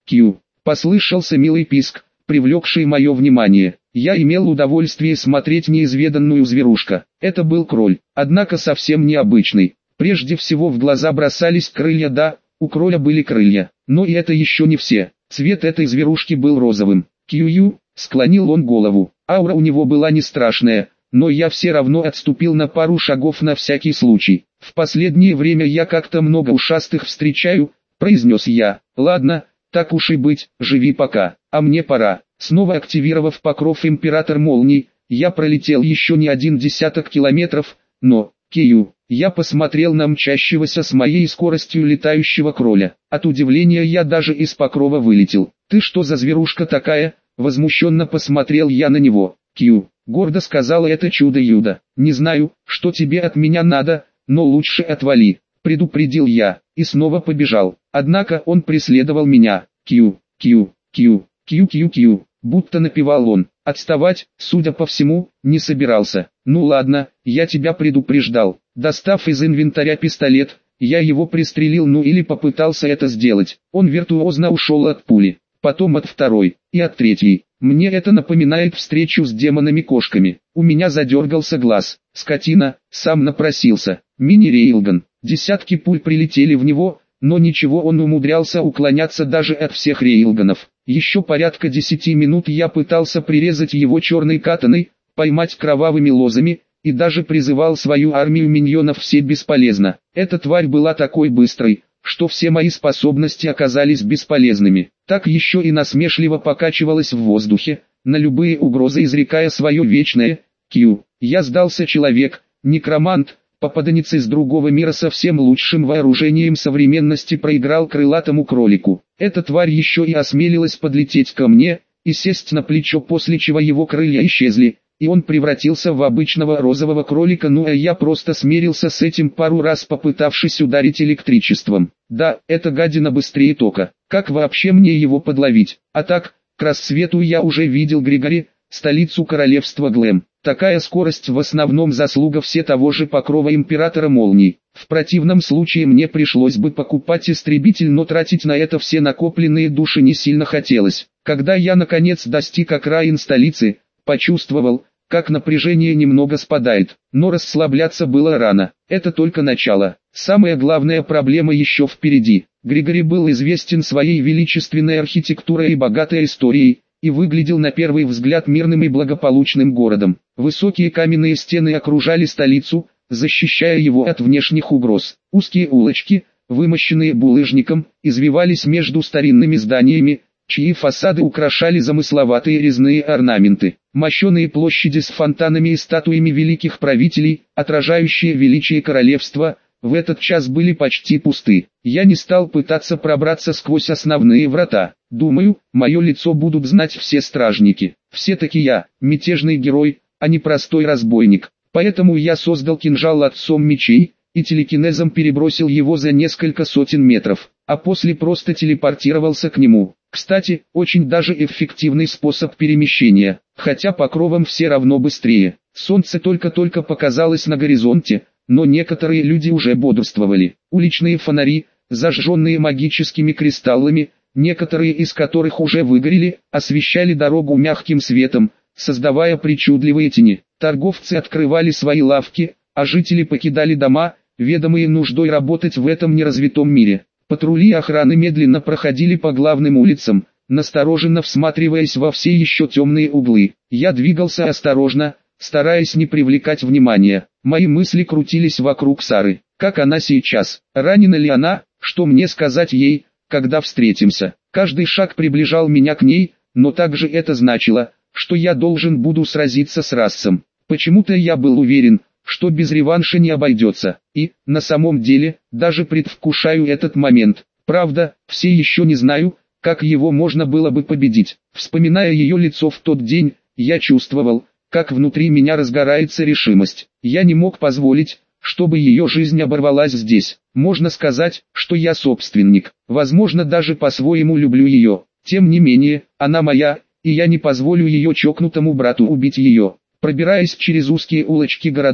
Кью. Послышался милый писк, привлекший мое внимание. Я имел удовольствие смотреть неизведанную зверушка. Это был кроль, однако совсем необычный. Прежде всего в глаза бросались крылья, да, у кроля были крылья. Но и это еще не все. Цвет этой зверушки был розовым. Кью, склонил он голову. Аура у него была не страшная, но я все равно отступил на пару шагов на всякий случай. В последнее время я как-то много ушастых встречаю, произнес я. Ладно, так уж и быть, живи пока, а мне пора. Снова активировав покров император молний, я пролетел еще не 10 километров, но, Кью, я посмотрел на мчащегося с моей скоростью летающего кроля. От удивления я даже из покрова вылетел. Ты что за зверушка такая? Возмущенно посмотрел я на него. Кью, гордо сказала это чудо-юдо. Не знаю, что тебе от меня надо, но лучше отвали, предупредил я, и снова побежал. Однако он преследовал меня. Кью, Кью, Кью, Кью, Кью, Кью, будто напевал он. Отставать, судя по всему, не собирался. Ну ладно, я тебя предупреждал. Достав из инвентаря пистолет, я его пристрелил, ну или попытался это сделать. Он виртуозно ушел от пули, потом от второй, и от третьей. Мне это напоминает встречу с демонами-кошками. У меня задергался глаз. Скотина, сам напросился. Мини-рейлган. Десятки пуль прилетели в него, но ничего, он умудрялся уклоняться даже от всех рейлганов. Еще порядка 10 минут я пытался прирезать его черной катаной, поймать кровавыми лозами, и даже призывал свою армию миньонов, все бесполезно. Эта тварь была такой быстрой, что все мои способности оказались бесполезными. Так еще и насмешливо покачивалась в воздухе, на любые угрозы изрекая свое вечное «Кью». Я сдался, человек, некромант, попаданец из другого мира со всем лучшим вооружением современности проиграл крылатому кролику. Эта тварь еще и осмелилась подлететь ко мне и сесть на плечо, после чего его крылья исчезли, и он превратился в обычного розового кролика. Ну а я просто смирился с этим, пару раз попытавшись ударить электричеством. Да, эта гадина быстрее тока. Как вообще мне его подловить? А так, к рассвету я уже видел Григори, столицу королевства Глэм. Такая скорость в основном заслуга все того же покрова императора молний. В противном случае мне пришлось бы покупать истребитель, но тратить на это все накопленные души не сильно хотелось. Когда я наконец достиг окраин столицы, почувствовал, как напряжение немного спадает, но расслабляться было рано. Это только начало. Самая главная проблема еще впереди. Григори был известен своей величественной архитектурой и богатой историей, и выглядел на первый взгляд мирным и благополучным городом. Высокие каменные стены окружали столицу, защищая его от внешних угроз. Узкие улочки, вымощенные булыжником, извивались между старинными зданиями, чьи фасады украшали замысловатые резные орнаменты. Мощеные площади с фонтанами и статуями великих правителей, отражающие величие королевства, в этот час были почти пусты. Я не стал пытаться пробраться сквозь основные врата. Думаю, мое лицо будут знать все стражники. Все-таки я, мятежный герой, а не простой разбойник. Поэтому я создал кинжал отцом мечей, и телекинезом перебросил его за несколько сотен метров, а после просто телепортировался к нему. Кстати, очень даже эффективный способ перемещения, хотя покровом все равно быстрее. Солнце только-только показалось на горизонте, но некоторые люди уже бодрствовали. Уличные фонари, зажженные магическими кристаллами, некоторые из которых уже выгорели, освещали дорогу мягким светом, создавая причудливые тени. Торговцы открывали свои лавки, а жители покидали дома, ведомые нуждой работать в этом неразвитом мире. Патрули охраны медленно проходили по главным улицам, настороженно всматриваясь во все еще темные углы. Я двигался осторожно, стараясь не привлекать внимания. Мои мысли крутились вокруг Сары. Как она сейчас? Ранена ли она? Что мне сказать ей, когда встретимся? Каждый шаг приближал меня к ней, но также это значило, что я должен буду сразиться с Рассом. Почему-то я был уверен, что без реванша не обойдется, и, на самом деле, даже предвкушаю этот момент. Правда, все еще не знаю, как его можно было бы победить. Вспоминая ее лицо в тот день, я чувствовал, как внутри меня разгорается решимость. Я не мог позволить, чтобы ее жизнь оборвалась здесь. Можно сказать, что я собственник. Возможно, даже по-своему люблю ее. Тем не менее, она моя, и я не позволю ее чокнутому брату убить ее. Пробираясь через узкие улочки города,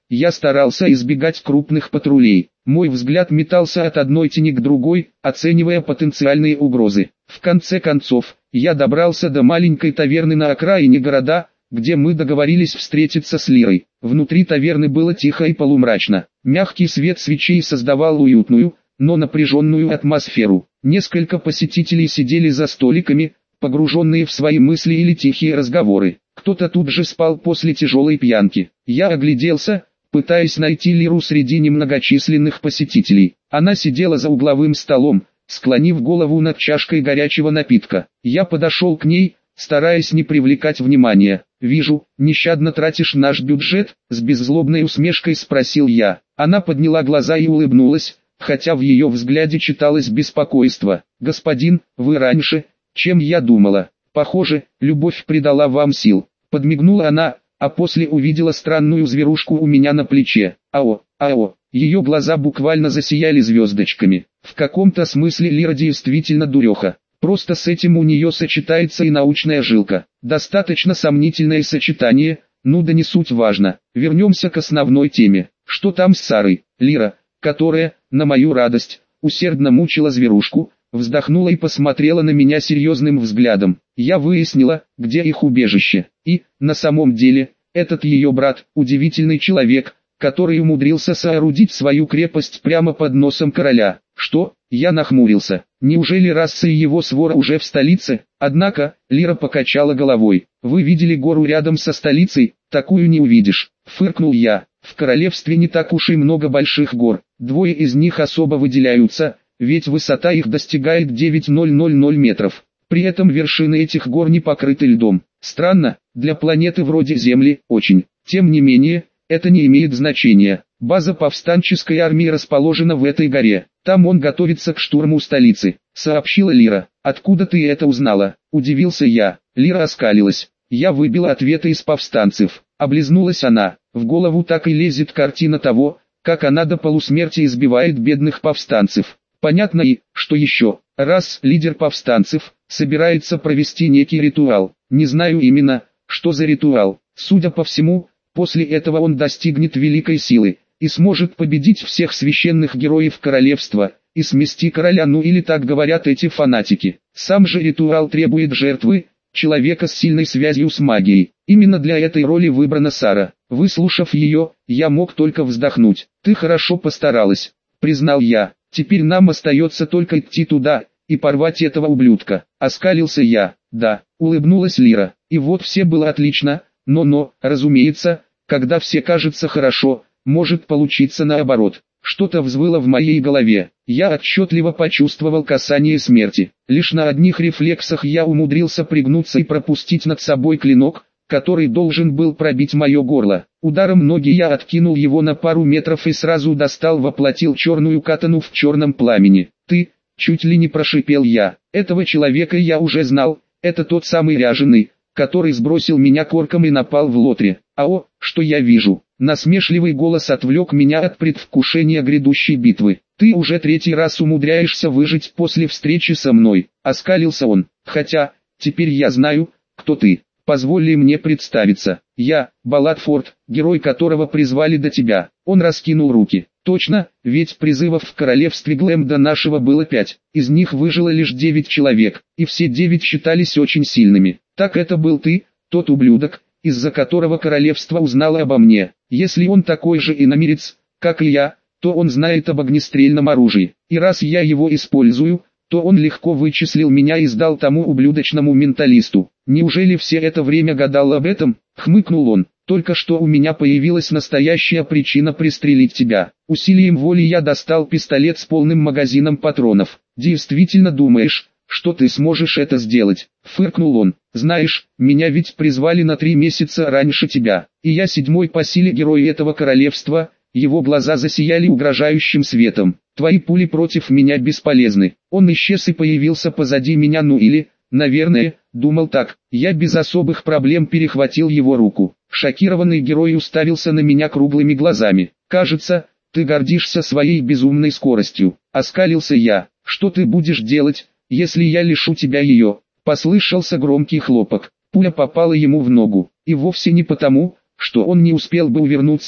Я старался избегать крупных патрулей. Мой взгляд метался от одной тени к другой, оценивая потенциальные угрозы. В конце концов, я добрался до маленькой таверны на окраине города, где мы договорились встретиться с Лирой. Внутри таверны было тихо и полумрачно. Мягкий свет свечей создавал уютную, но напряженную атмосферу. Несколько посетителей сидели за столиками, погруженные в свои мысли или тихие разговоры. Кто-то тут же спал после тяжелой пьянки. Я огляделся, пытаясь найти Лиру среди немногочисленных посетителей. Она сидела за угловым столом, склонив голову над чашкой горячего напитка. Я подошел к ней, стараясь не привлекать внимания. «Вижу, нещадно тратишь наш бюджет», — с беззлобной усмешкой спросил я. Она подняла глаза и улыбнулась, хотя в ее взгляде читалось беспокойство. «Господин, вы раньше, чем я думала. Похоже, любовь придала вам сил». Подмигнула она, а после увидела странную зверушку у меня на плече. «Ао, ао». Ее глаза буквально засияли звездочками. В каком-то смысле Лира действительно дуреха. Просто с этим у нее сочетается и научная жилка. Достаточно сомнительное сочетание, ну да не суть важно. Вернемся к основной теме. Что там с Сарой? Лира, которая, на мою радость, усердно мучила зверушку, вздохнула и посмотрела на меня серьезным взглядом. Я выяснила, где их убежище. И, на самом деле, этот ее брат, удивительный человек, который умудрился соорудить свою крепость прямо под носом короля. Что? Я нахмурился. Неужели раса и его свора уже в столице? Однако, Лира покачала головой. Вы видели гору рядом со столицей? Такую не увидишь. Фыркнул я. В королевстве не так уж и много больших гор. Двое из них особо выделяются, ведь высота их достигает 9000 метров. При этом вершины этих гор не покрыты льдом. Странно, для планеты вроде Земли, очень. Тем не менее, это не имеет значения. База повстанческой армии расположена в этой горе. Там он готовится к штурму столицы, сообщила Лира. Откуда ты это узнала? Удивился я. Лира оскалилась. Я выбила ответы из повстанцев. Облизнулась она. В голову так и лезет картина того, как она до полусмерти избивает бедных повстанцев. Понятно и, что еще, раз лидер повстанцев собирается провести некий ритуал. Не знаю именно, что за ритуал. Судя по всему, после этого он достигнет великой силы и сможет победить всех священных героев королевства и смести короля, ну или так говорят эти фанатики. Сам же ритуал требует жертвы, человека с сильной связью с магией. Именно для этой роли выбрана Сара. Выслушав ее, я мог только вздохнуть. Ты хорошо постаралась, признал я. Теперь нам остается только идти туда и порвать этого ублюдка. Оскалился я. Да, улыбнулась Лира. И вот все было отлично, но, разумеется, когда все кажется хорошо, может получиться наоборот. Что-то взвыло в моей голове. Я отчетливо почувствовал касание смерти. Лишь на одних рефлексах я умудрился пригнуться и пропустить над собой клинок, который должен был пробить мое горло. Ударом ноги я откинул его на пару метров и сразу воплотил черную катану в черном пламени. «Ты?» — чуть ли не прошипел я. Этого человека я уже знал, это тот самый ряженый, который сбросил меня корком и напал в лотре. «Ао, что я вижу?» Насмешливый голос отвлек меня от предвкушения грядущей битвы. «Ты уже третий раз умудряешься выжить после встречи со мной», — оскалился он. «Хотя, теперь я знаю, кто ты. Позволь мне представиться. Я, Балатфорд, герой которого призвали до тебя». Он раскинул руки. «Точно, ведь призывов в королевстве Глэмда нашего было 5. Из них выжило лишь 9 человек, и все 9 считались очень сильными. Так это был ты, тот ублюдок, из-за которого королевство узнало обо мне. Если он такой же иномирец, как и я, то он знает об огнестрельном оружии. И раз я его использую, то он легко вычислил меня и сдал тому ублюдочному менталисту. Неужели все это время гадал об этом?» — хмыкнул он. «Только что у меня появилась настоящая причина пристрелить тебя». Усилием воли я достал пистолет с полным магазином патронов. «Действительно думаешь, что ты сможешь это сделать?» — фыркнул он. «Знаешь, меня ведь призвали на 3 месяца раньше тебя, и я 7-й по силе герой этого королевства». Его глаза засияли угрожающим светом. «Твои пули против меня бесполезны». Он исчез и появился позади меня, ну или, наверное, думал так. Я без особых проблем перехватил его руку. Шокированный герой уставился на меня круглыми глазами. «Кажется, ты гордишься своей безумной скоростью», — оскалился я. «Что ты будешь делать, если я лишу тебя ее?» Послышался громкий хлопок. Пуля попала ему в ногу. И вовсе не потому, что он не успел бы увернуться.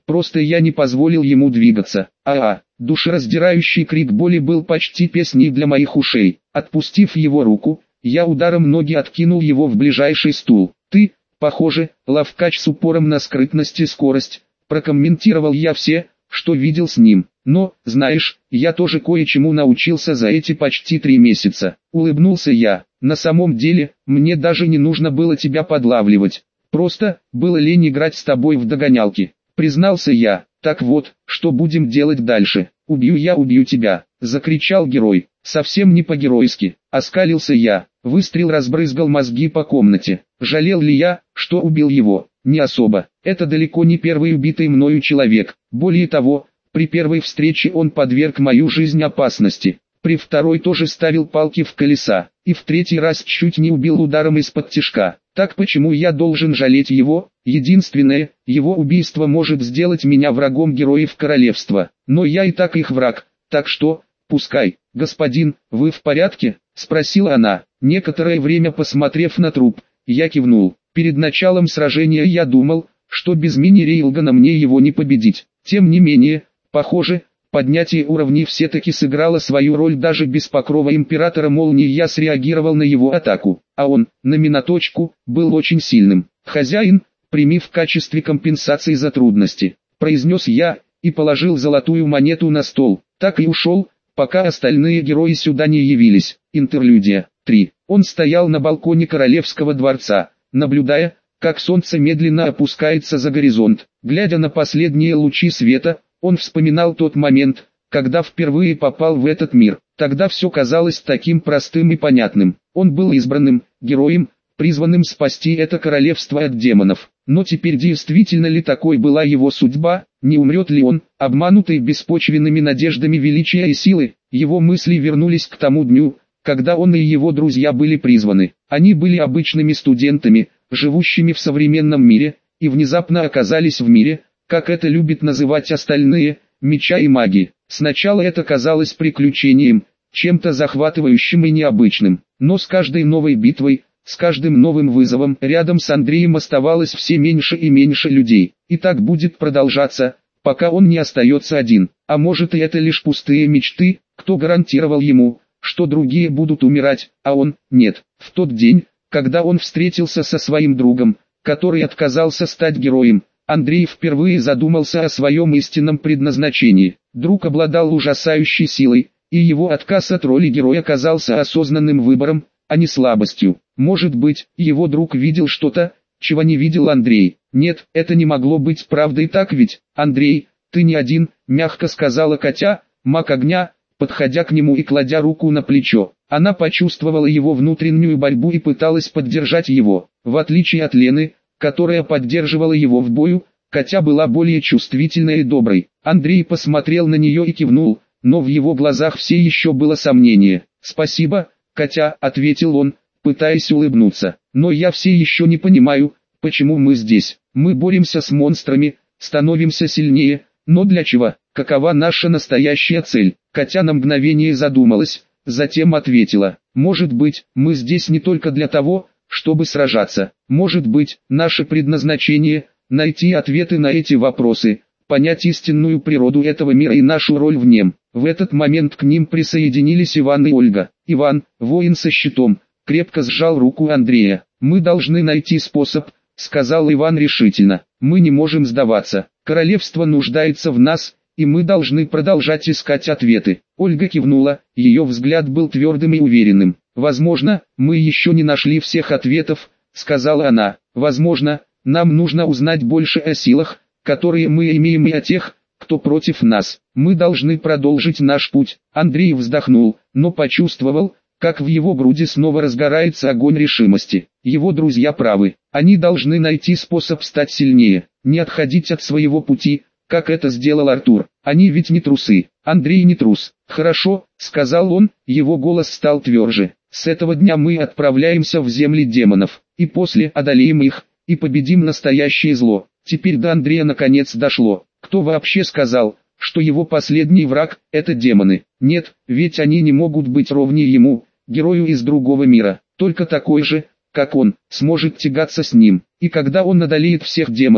просто я не позволил ему двигаться. Душераздирающий крик боли был почти песней для моих ушей. Отпустив его руку, я ударом ноги откинул его в ближайший стул. «Ты, похоже, ловкач с упором на скрытность и скорость», прокомментировал я все, что видел с ним. «Но, знаешь, я тоже кое-чему научился за эти почти 3 месяца», улыбнулся я. «На самом деле, мне даже не нужно было тебя подлавливать. Просто, было лень играть с тобой в догонялки», признался я. «Так вот, что будем делать дальше?» убью тебя», закричал герой. «Совсем не по-геройски», оскалился я. Выстрел разбрызгал мозги по комнате. Жалел ли я, что убил его? Не особо. Это далеко не первый убитый мною человек. Более того, при первой встрече он подверг мою жизнь опасности. При второй тоже ставил палки в колеса. И в третий раз чуть не убил ударом из-под тишка. Так почему я должен жалеть его? Единственное, его убийство может сделать меня врагом героев королевства. Но я и так их враг. Так что, пускай. «Господин, вы в порядке?» – спросила она. Некоторое время посмотрев на труп, я кивнул. Перед началом сражения я думал, что без мини-рейлгана мне его не победить. Тем не менее, похоже, поднятие уровней все-таки сыграло свою роль. Даже без покрова Императора Молнии я среагировал на его атаку. А он, на минуточку, был очень сильным. «Хозяин, прими в качестве компенсации за трудности», произнес я, и положил золотую монету на стол. Так и ушел, пока остальные герои сюда не явились. Интерлюдия 3. Он стоял на балконе королевского дворца, наблюдая, как солнце медленно опускается за горизонт. Глядя на последние лучи света, он вспоминал тот момент, когда впервые попал в этот мир. Тогда все казалось таким простым и понятным. Он был избранным, героем, призванным спасти это королевство от демонов. Но теперь действительно ли такой была его судьба? Не умрет ли он, обманутый беспочвенными надеждами величия и силы? Его мысли вернулись к тому дню, когда он и его друзья были призваны. Они были обычными студентами, живущими в современном мире, и внезапно оказались в мире, как это любят называть остальные, меча и магии. Сначала это казалось приключением, чем-то захватывающим и необычным, но с каждой новой битвой, с каждым новым вызовом рядом с Андреем оставалось все меньше и меньше людей. И так будет продолжаться, пока он не остается один. А может и это лишь пустые мечты? Кто гарантировал ему, что другие будут умирать, а он – нет. В тот день, когда он встретился со своим другом, который отказался стать героем, Андрей впервые задумался о своем истинном предназначении. Друг обладал ужасающей силой, и его отказ от роли героя казался осознанным выбором, а не слабостью. Может быть, его друг видел что-то, чего не видел Андрей. Нет, это не могло быть правдой, так ведь? «Андрей, ты не один», мягко сказала Катя, маг огня, подходя к нему и кладя руку на плечо. Она почувствовала его внутреннюю борьбу и пыталась поддержать его. В отличие от Лены, которая поддерживала его в бою, Катя была более чувствительной и доброй. Андрей посмотрел на нее и кивнул, но в его глазах все еще было сомнение. «Спасибо, Катя», ответил он, пытаясь улыбнуться. «Но я все еще не понимаю, почему мы здесь. Мы боремся с монстрами, становимся сильнее, но для чего? Какова наша настоящая цель?» Катя на мгновение задумалась, затем ответила: «Может быть, мы здесь не только для того, чтобы сражаться. Может быть, наше предназначение – найти ответы на эти вопросы, понять истинную природу этого мира и нашу роль в нем». В этот момент к ним присоединились Иван и Ольга. Иван, воин со щитом, крепко сжал руку Андрея. «Мы должны найти способ», — сказал Иван решительно. «Мы не можем сдаваться. Королевство нуждается в нас, и мы должны продолжать искать ответы». Ольга кивнула, ее взгляд был твердым и уверенным. «Возможно, мы еще не нашли всех ответов», — сказала она. «Возможно, нам нужно узнать больше о силах, которые мы имеем, и о тех, кто против нас. Мы должны продолжить наш путь». Андрей вздохнул, но почувствовал, как в его груди снова разгорается огонь решимости. Его друзья правы. Они должны найти способ стать сильнее, не отходить от своего пути, как это сделал Артур. Они ведь не трусы. Андрей не трус. «Хорошо», — сказал он, его голос стал тверже. «С этого дня мы отправляемся в земли демонов, и после одолеем их, и победим настоящее зло». Теперь до Андрея наконец дошло. Кто вообще сказал, что его последний враг – это демоны? Нет, ведь они не могут быть ровнее ему, герою из другого мира. Только такой же, как он, сможет тягаться с ним. И когда он одолеет всех демонов,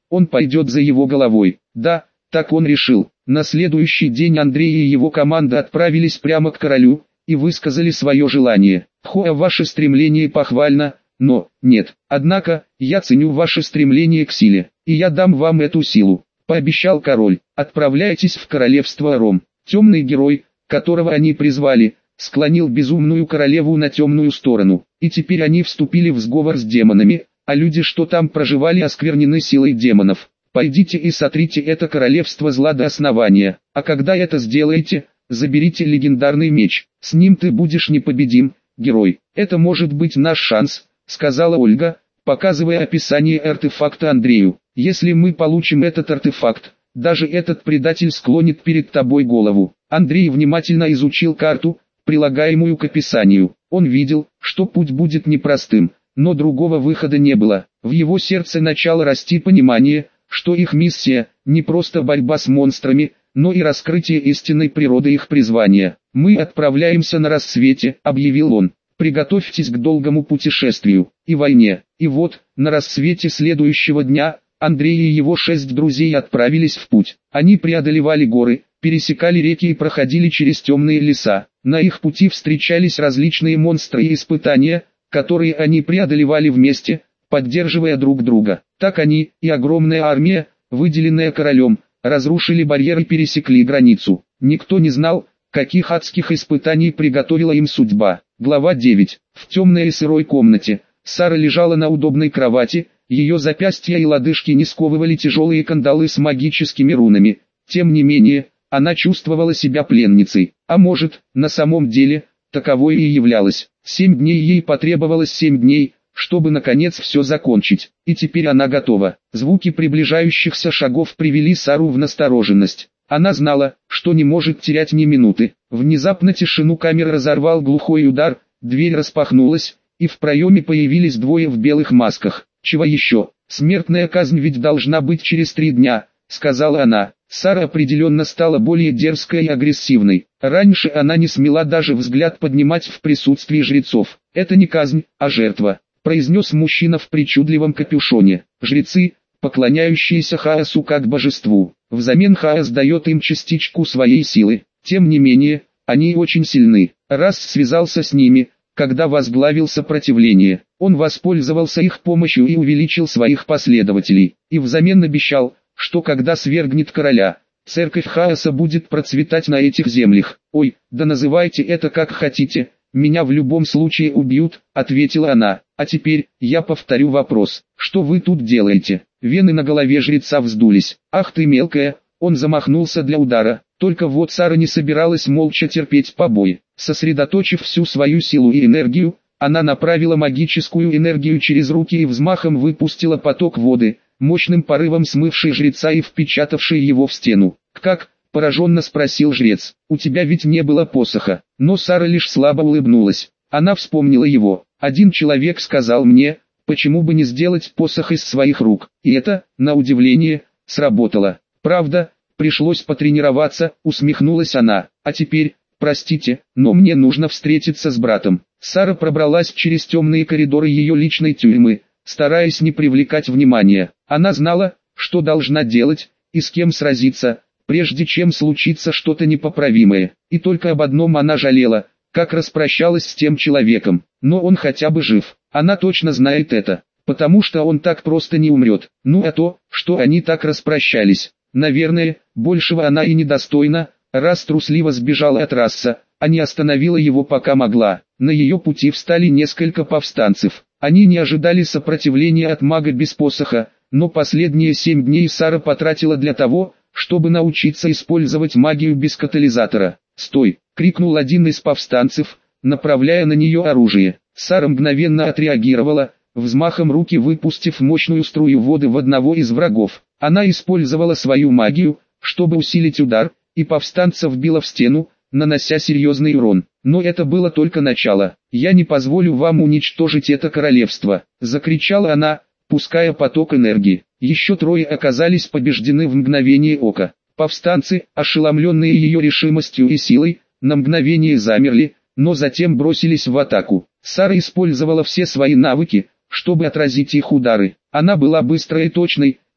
он пойдет за его головой. Да, так он решил. На следующий день Андрей и его команда отправились прямо к королю и высказали свое желание. Ваше стремление похвально, но, нет. Однако, я ценю ваше стремление к силе, и я дам вам эту силу, пообещал король. Отправляйтесь в королевство Ром. Темный герой, которого они призвали, склонил безумную королеву на темную сторону, и теперь они вступили в сговор с демонами, а люди, что там проживали, осквернены силой демонов. Пойдите и сотрите это королевство зла до основания, а когда это сделаете, заберите легендарный меч, с ним ты будешь непобедим, герой. Это может быть наш шанс, сказала Ольга, показывая описание артефакта Андрею. Если мы получим этот артефакт, даже этот предатель склонит перед тобой голову. Андрей внимательно изучил карту, прилагаемую к описанию. Он видел, что путь будет непростым, но другого выхода не было. В его сердце начало расти понимание, что их миссия – не просто борьба с монстрами, но и раскрытие истинной природы их призвания. «Мы отправляемся на рассвете», – объявил он. «Приготовьтесь к долгому путешествию и войне». И вот, на рассвете следующего дня, Андрей и его 6 друзей отправились в путь. Они преодолевали горы, пересекали реки и проходили через темные леса. На их пути встречались различные монстры и испытания, которые они преодолевали вместе, поддерживая друг друга. Так они, и огромная армия, выделенная королем, разрушили барьеры и пересекли границу. Никто не знал, каких адских испытаний приготовила им судьба. Глава 9. В темной и сырой комнате, Сара лежала на удобной кровати, ее запястья и лодыжки не сковывали тяжелые кандалы с магическими рунами. Тем не менее, она чувствовала себя пленницей, а может, на самом деле, таковой и являлась. 7 дней ей потребовалось 7 дней, чтобы наконец все закончить, и теперь она готова. Звуки приближающихся шагов привели Сару в настороженность. Она знала, что не может терять ни минуты. Внезапно тишину камеры разорвал глухой удар, дверь распахнулась, и в проеме появились двое в белых масках. «Чего еще? Смертная казнь ведь должна быть через 3 дня», — сказала она. Сара определенно стала более дерзкой и агрессивной. Раньше она не смела даже взгляд поднимать в присутствии жрецов. «Это не казнь, а жертва», — произнес мужчина в причудливом капюшоне. «Жрецы, поклоняющиеся хаосу как божеству. Взамен хаос дает им частичку своей силы. Тем не менее, они очень сильны. Раз связался с ними, когда возглавил сопротивление, он воспользовался их помощью и увеличил своих последователей. И взамен обещал, что когда свергнет короля, церковь хаоса будет процветать на этих землях. «Ой, да называйте это как хотите, меня в любом случае убьют», — ответила она. «А теперь, я повторю вопрос, что вы тут делаете?» Вены на голове жреца вздулись. «Ах ты мелкая!» Он замахнулся для удара. Только вот Сара не собиралась молча терпеть побои. Сосредоточив всю свою силу и энергию, она направила магическую энергию через руки и взмахом выпустила поток воды, мощным порывом смывший жреца и впечатавший его в стену. «Как?» – пораженно спросил жрец. «У тебя ведь не было посоха». Но Сара лишь слабо улыбнулась. Она вспомнила его. «Один человек сказал мне, почему бы не сделать посох из своих рук». И это, на удивление, сработало. «Правда, пришлось потренироваться», — усмехнулась она. «А теперь, простите, но мне нужно встретиться с братом». Сара пробралась через темные коридоры ее личной тюрьмы, стараясь не привлекать внимания. Она знала, что должна делать, и с кем сразиться, прежде чем случится что-то непоправимое. И только об одном она жалела, как распрощалась с тем человеком. Но он хотя бы жив. Она точно знает это, потому что он так просто не умрет. Ну а то, что они так распрощались. Наверное, большего она и недостойна, раз трусливо сбежала от Расса, а не остановила его пока могла. На ее пути встали несколько повстанцев. Они не ожидали сопротивления от мага без посоха, но последние 7 дней Сара потратила для того, чтобы научиться использовать магию без катализатора. «Стой!» — крикнул один из повстанцев, направляя на нее оружие. Сара мгновенно отреагировала, взмахом руки выпустив мощную струю воды в одного из врагов. Она использовала свою магию, чтобы усилить удар, и повстанца вбила в стену, нанося серьезный урон. Но это было только начало. «Я не позволю вам уничтожить это королевство!» — закричала она, пуская поток энергии. Еще 3 оказались побеждены в мгновение ока. Повстанцы, ошеломленные ее решимостью и силой, на мгновение замерли, но затем бросились в атаку. Сара использовала все свои навыки, чтобы отразить их удары. Она была быстрой и точной,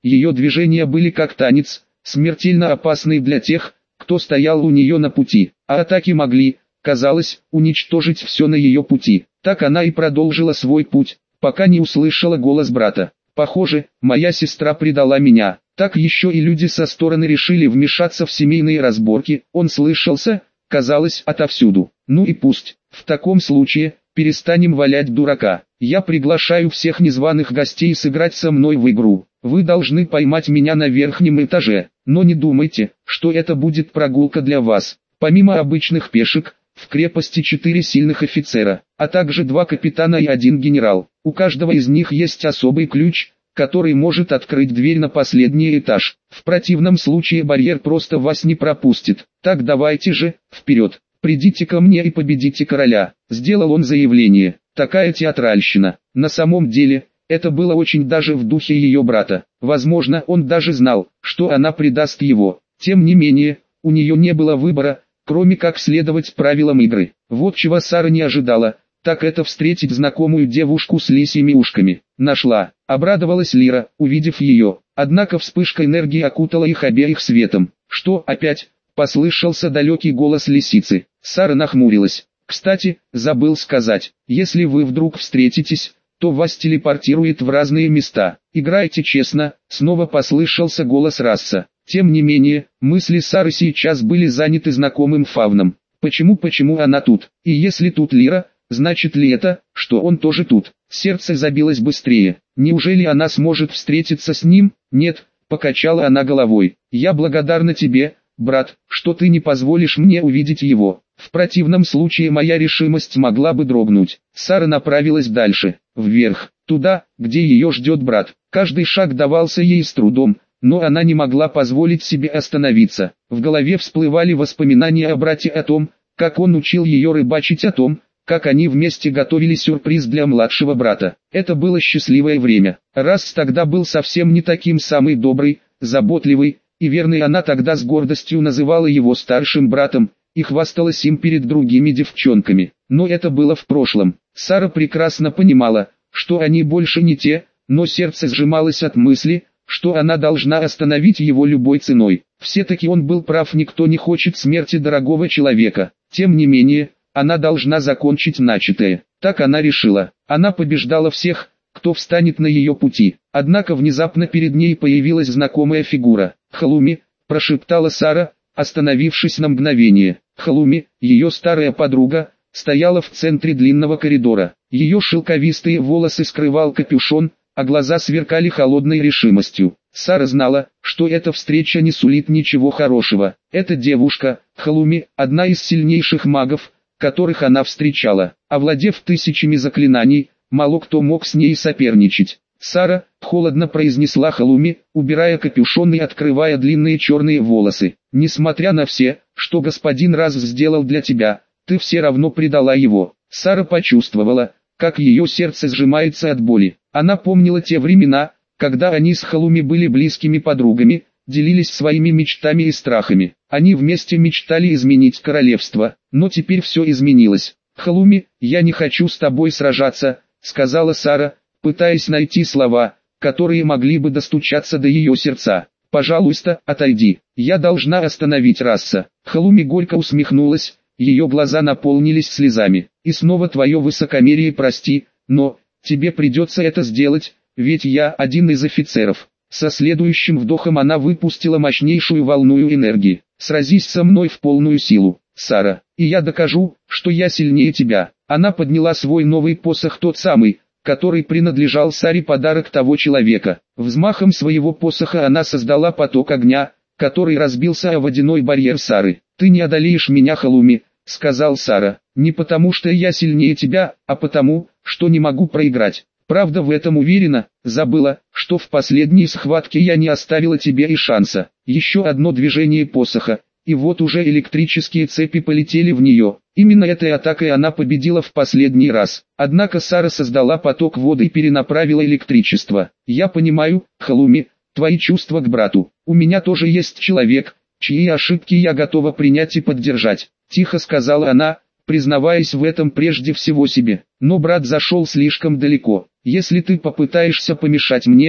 Ее движения были как танец, смертельно опасный для тех, кто стоял у нее на пути, а атаки могли, казалось, уничтожить все на ее пути. Так она и продолжила свой путь, пока не услышала голос брата. «Похоже, моя сестра предала меня». Так еще и люди со стороны решили вмешаться в семейные разборки, он слышался, казалось, отовсюду. Ну и пусть. В таком случае, перестанем валять дурака. Я приглашаю всех незваных гостей сыграть со мной в игру. Вы должны поймать меня на верхнем этаже, но не думайте, что это будет прогулка для вас. Помимо обычных пешек, в крепости 4 сильных офицера, а также 2 капитана и 1 генерал. У каждого из них есть особый ключ, который может открыть дверь на последний этаж. В противном случае барьер просто вас не пропустит. Так давайте же, вперед, придите ко мне и победите короля. Сделал он заявление. Такая театральщина. На самом деле, это было очень даже в духе ее брата. Возможно, он даже знал, что она предаст его. Тем не менее, у нее не было выбора, кроме как следовать правилам игры. Вот чего Сара не ожидала, так это встретить знакомую девушку с лисьими ушками. Нашла, обрадовалась Лира, увидев ее. Однако вспышка энергии окутала их обеих светом. Что опять? Послышался далекий голос лисицы. Сара нахмурилась. Кстати, забыл сказать, если вы вдруг встретитесь, то вас телепортирует в разные места. Играйте честно, снова послышался голос Расса. Тем не менее, мысли Сары сейчас были заняты знакомым фавном. Почему она тут? И если тут Лира, значит ли это, что он тоже тут? Сердце забилось быстрее. Неужели она сможет встретиться с ним? Нет, покачала она головой. Я благодарна тебе, брат, что ты не позволишь мне увидеть его. В противном случае моя решимость могла бы дрогнуть. Сара направилась дальше, вверх, туда, где ее ждет брат. Каждый шаг давался ей с трудом, но она не могла позволить себе остановиться. В голове всплывали воспоминания о брате, о том, как он учил ее рыбачить, о том, как они вместе готовили сюрприз для младшего брата. Это было счастливое время. Расс тогда был совсем не таким самый добрый, заботливый и верный. Она тогда с гордостью называла его старшим братом и хвасталась им перед другими девчонками. Но это было в прошлом. Сара прекрасно понимала, что они больше не те, но сердце сжималось от мысли, что она должна остановить его любой ценой. Все-таки он был прав, никто не хочет смерти дорогого человека. Тем не менее, она должна закончить начатое. Так она решила. Она побеждала всех, кто встанет на ее пути. Однако внезапно перед ней появилась знакомая фигура. «Халуми», – прошептала Сара, остановившись на мгновение. Халуми, ее старая подруга, стояла в центре длинного коридора. Ее шелковистые волосы скрывал капюшон, а глаза сверкали холодной решимостью. Сара знала, что эта встреча не сулит ничего хорошего. Эта девушка, Халуми, одна из сильнейших магов, которых она встречала. Овладев тысячами заклинаний, мало кто мог с ней соперничать. «Сара», — холодно произнесла Халуми, убирая капюшон и открывая длинные черные волосы. «Несмотря на все, что господин Раз сделал для тебя, ты все равно предала его». Сара почувствовала, как ее сердце сжимается от боли. Она помнила те времена, когда они с Халуми были близкими подругами, делились своими мечтами и страхами. Они вместе мечтали изменить королевство, но теперь все изменилось. «Халуми, я не хочу с тобой сражаться», — сказала Сара, пытаясь найти слова, которые могли бы достучаться до ее сердца. «Пожалуйста, отойди, я должна остановить Расса». Халуми горько усмехнулась, ее глаза наполнились слезами. «И снова твое высокомерие, прости, но тебе придется это сделать, ведь я один из офицеров». Со следующим вдохом она выпустила мощнейшую волну энергии. «Сразись со мной в полную силу, Сара, и я докажу, что я сильнее тебя». Она подняла свой новый посох, тот самый, который принадлежал Саре, подарок того человека. Взмахом своего посоха она создала поток огня, который разбился о водяной барьер Сары. «Ты не одолеешь меня, Халуми», — сказал Сара, — «не потому что я сильнее тебя, а потому, что не могу проиграть. Правда, в этом уверена, забыла, что в последней схватке я не оставила тебе и шанса». Еще одно движение посоха, и вот уже электрические цепи полетели в нее. Именно этой атакой она победила в последний раз. Однако Сара создала поток воды и перенаправила электричество. «Я понимаю, Халуми, твои чувства к брату. У меня тоже есть человек, чьи ошибки я готова принять и поддержать», — тихо сказала она, признаваясь в этом прежде всего себе. «Но брат зашел слишком далеко. Если ты попытаешься помешать мне,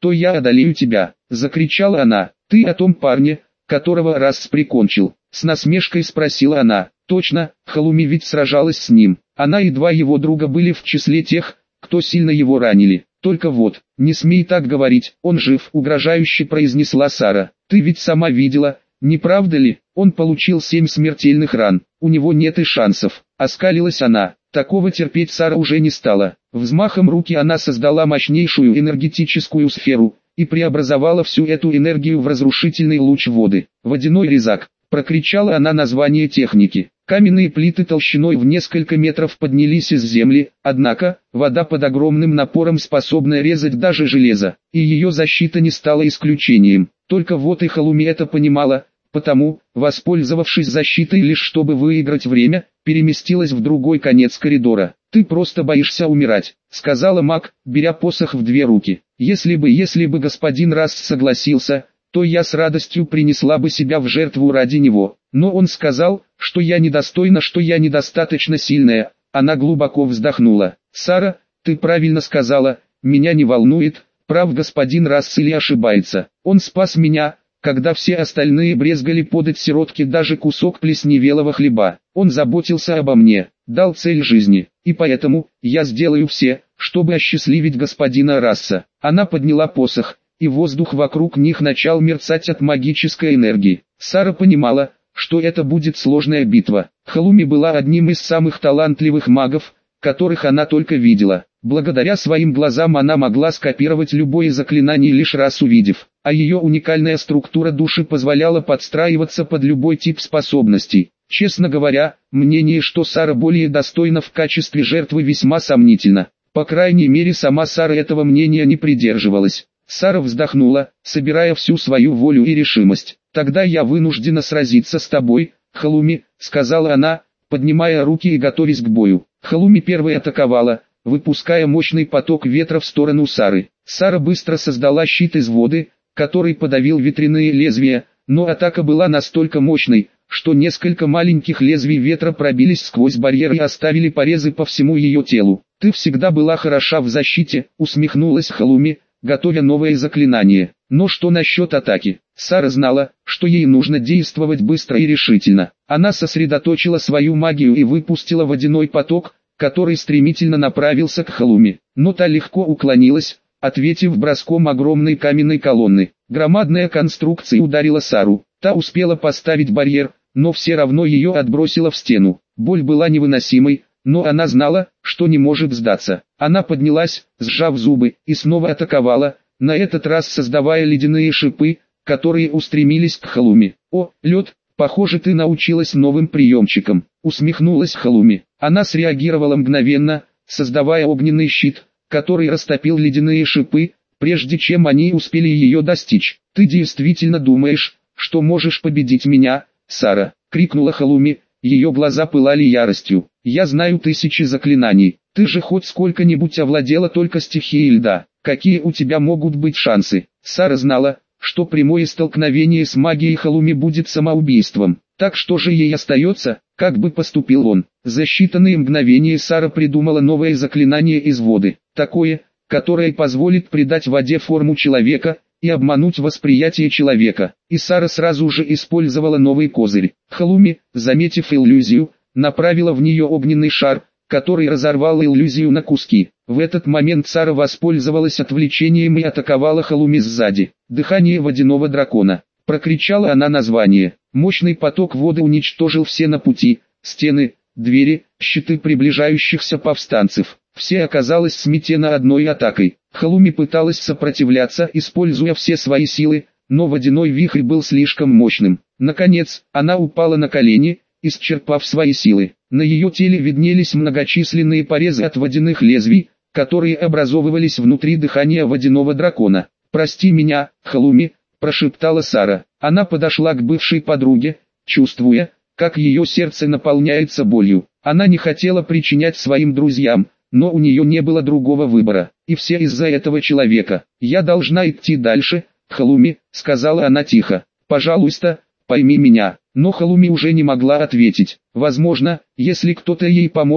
то я одолею тебя», — закричала она. «Ты о том парне, которого раз прикончил?» — с насмешкой спросила она. «Точно, Халуми ведь сражалась с ним. Она и два его друга были в числе тех, кто сильно его ранили. Только вот, не смей так говорить, он жив», — угрожающе произнесла Сара. «Ты ведь сама видела, не правда ли? Он получил 7 смертельных ран, у него нет и шансов», — оскалилась она. Такого терпеть Сара уже не стала. Взмахом руки она создала мощнейшую энергетическую сферу и преобразовала всю эту энергию в разрушительный луч воды. «Водяной резак», — прокричала она название техники. Каменные плиты толщиной в несколько метров поднялись из земли, однако, вода под огромным напором способна резать даже железо, и ее защита не стала исключением. Только вот и Халуми это понимала, потому, воспользовавшись защитой лишь чтобы выиграть время, переместилась в другой конец коридора. «Ты просто боишься умирать», — сказала маг, беря посох в две руки. Если бы господин Раст согласился, то я с радостью принесла бы себя в жертву ради него. Но он сказал, что я недостойна, что я недостаточно сильная». Она глубоко вздохнула. «Сара, ты правильно сказала, меня не волнует, прав господин Раст или ошибается. Он спас меня, когда все остальные брезгали подать сиротке даже кусок плесневелого хлеба. Он заботился обо мне, дал цель жизни, и поэтому я сделаю все, чтобы осчастливить господина Расса». Она подняла посох, и воздух вокруг них начал мерцать от магической энергии. Сара понимала, что это будет сложная битва. Халуми была одним из самых талантливых магов, которых она только видела. Благодаря своим глазам она могла скопировать любое заклинание лишь раз увидев, а ее уникальная структура души позволяла подстраиваться под любой тип способностей. Честно говоря, мнение, что Сара более достойна в качестве жертвы, весьма сомнительно. По крайней мере, сама Сара этого мнения не придерживалась. Сара вздохнула, собирая всю свою волю и решимость. «Тогда я вынуждена сразиться с тобой, Халуми», — сказала она, поднимая руки и готовясь к бою. Халуми первой атаковала, выпуская мощный поток ветра в сторону Сары. Сара быстро создала щит из воды, который подавил ветряные лезвия, но атака была настолько мощной, что несколько маленьких лезвий ветра пробились сквозь барьер и оставили порезы по всему ее телу. «Ты всегда была хороша в защите», — усмехнулась Халуми, готовя новое заклинание. Но что насчет атаки? Сара знала, что ей нужно действовать быстро и решительно. Она сосредоточила свою магию и выпустила водяной поток, который стремительно направился к Халуми. Но та легко уклонилась, ответив броском огромной каменной колонны. Громадная конструкция ударила Сару. Та успела поставить барьер, но все равно ее отбросило в стену. Боль была невыносимой, но она знала, что не может сдаться. Она поднялась, сжав зубы, и снова атаковала, на этот раз создавая ледяные шипы, которые устремились к Халуми. «О, лед, похоже, ты научилась новым приемчикам», — усмехнулась Халуми. Она среагировала мгновенно, создавая огненный щит, который растопил ледяные шипы, прежде чем они успели ее достичь. «Ты действительно думаешь, что можешь победить меня, Сара?» — крикнула Халуми, ее глаза пылали яростью. «Я знаю тысячи заклинаний, ты же хоть сколько-нибудь овладела только стихией льда. Какие у тебя могут быть шансы?» Сара знала, что прямое столкновение с магией Халуми будет самоубийством. Так что же ей остается, как бы поступил он? За считанные мгновения Сара придумала новое заклинание из воды, такое, которое позволит придать воде форму человека и обмануть восприятие человека. И Сара сразу же использовала новый козырь. Халуми, заметив иллюзию, направила в нее огненный шар, который разорвал иллюзию на куски. В этот момент Сара воспользовалась отвлечением и атаковала Халуми сзади. «Дыхание водяного дракона», — прокричала она название. Мощный поток воды уничтожил все на пути, стены, двери, щиты приближающихся повстанцев. Все оказалось сметено одной атакой. Халуми пыталась сопротивляться, используя все свои силы, но водяной вихрь был слишком мощным. Наконец, она упала на колени, исчерпав свои силы. На ее теле виднелись многочисленные порезы от водяных лезвий, которые образовывались внутри дыхания водяного дракона. «Прости меня, Халуми», — прошептала Сара. Она подошла к бывшей подруге, чувствуя, как ее сердце наполняется болью. Она не хотела причинять своим друзьям, но у нее не было другого выбора. И все из-за этого человека. «Я должна идти дальше, Халуми», — сказала она тихо. «Пожалуйста, пойми меня». Но Халуми уже не могла ответить. Возможно, если кто-то ей поможет,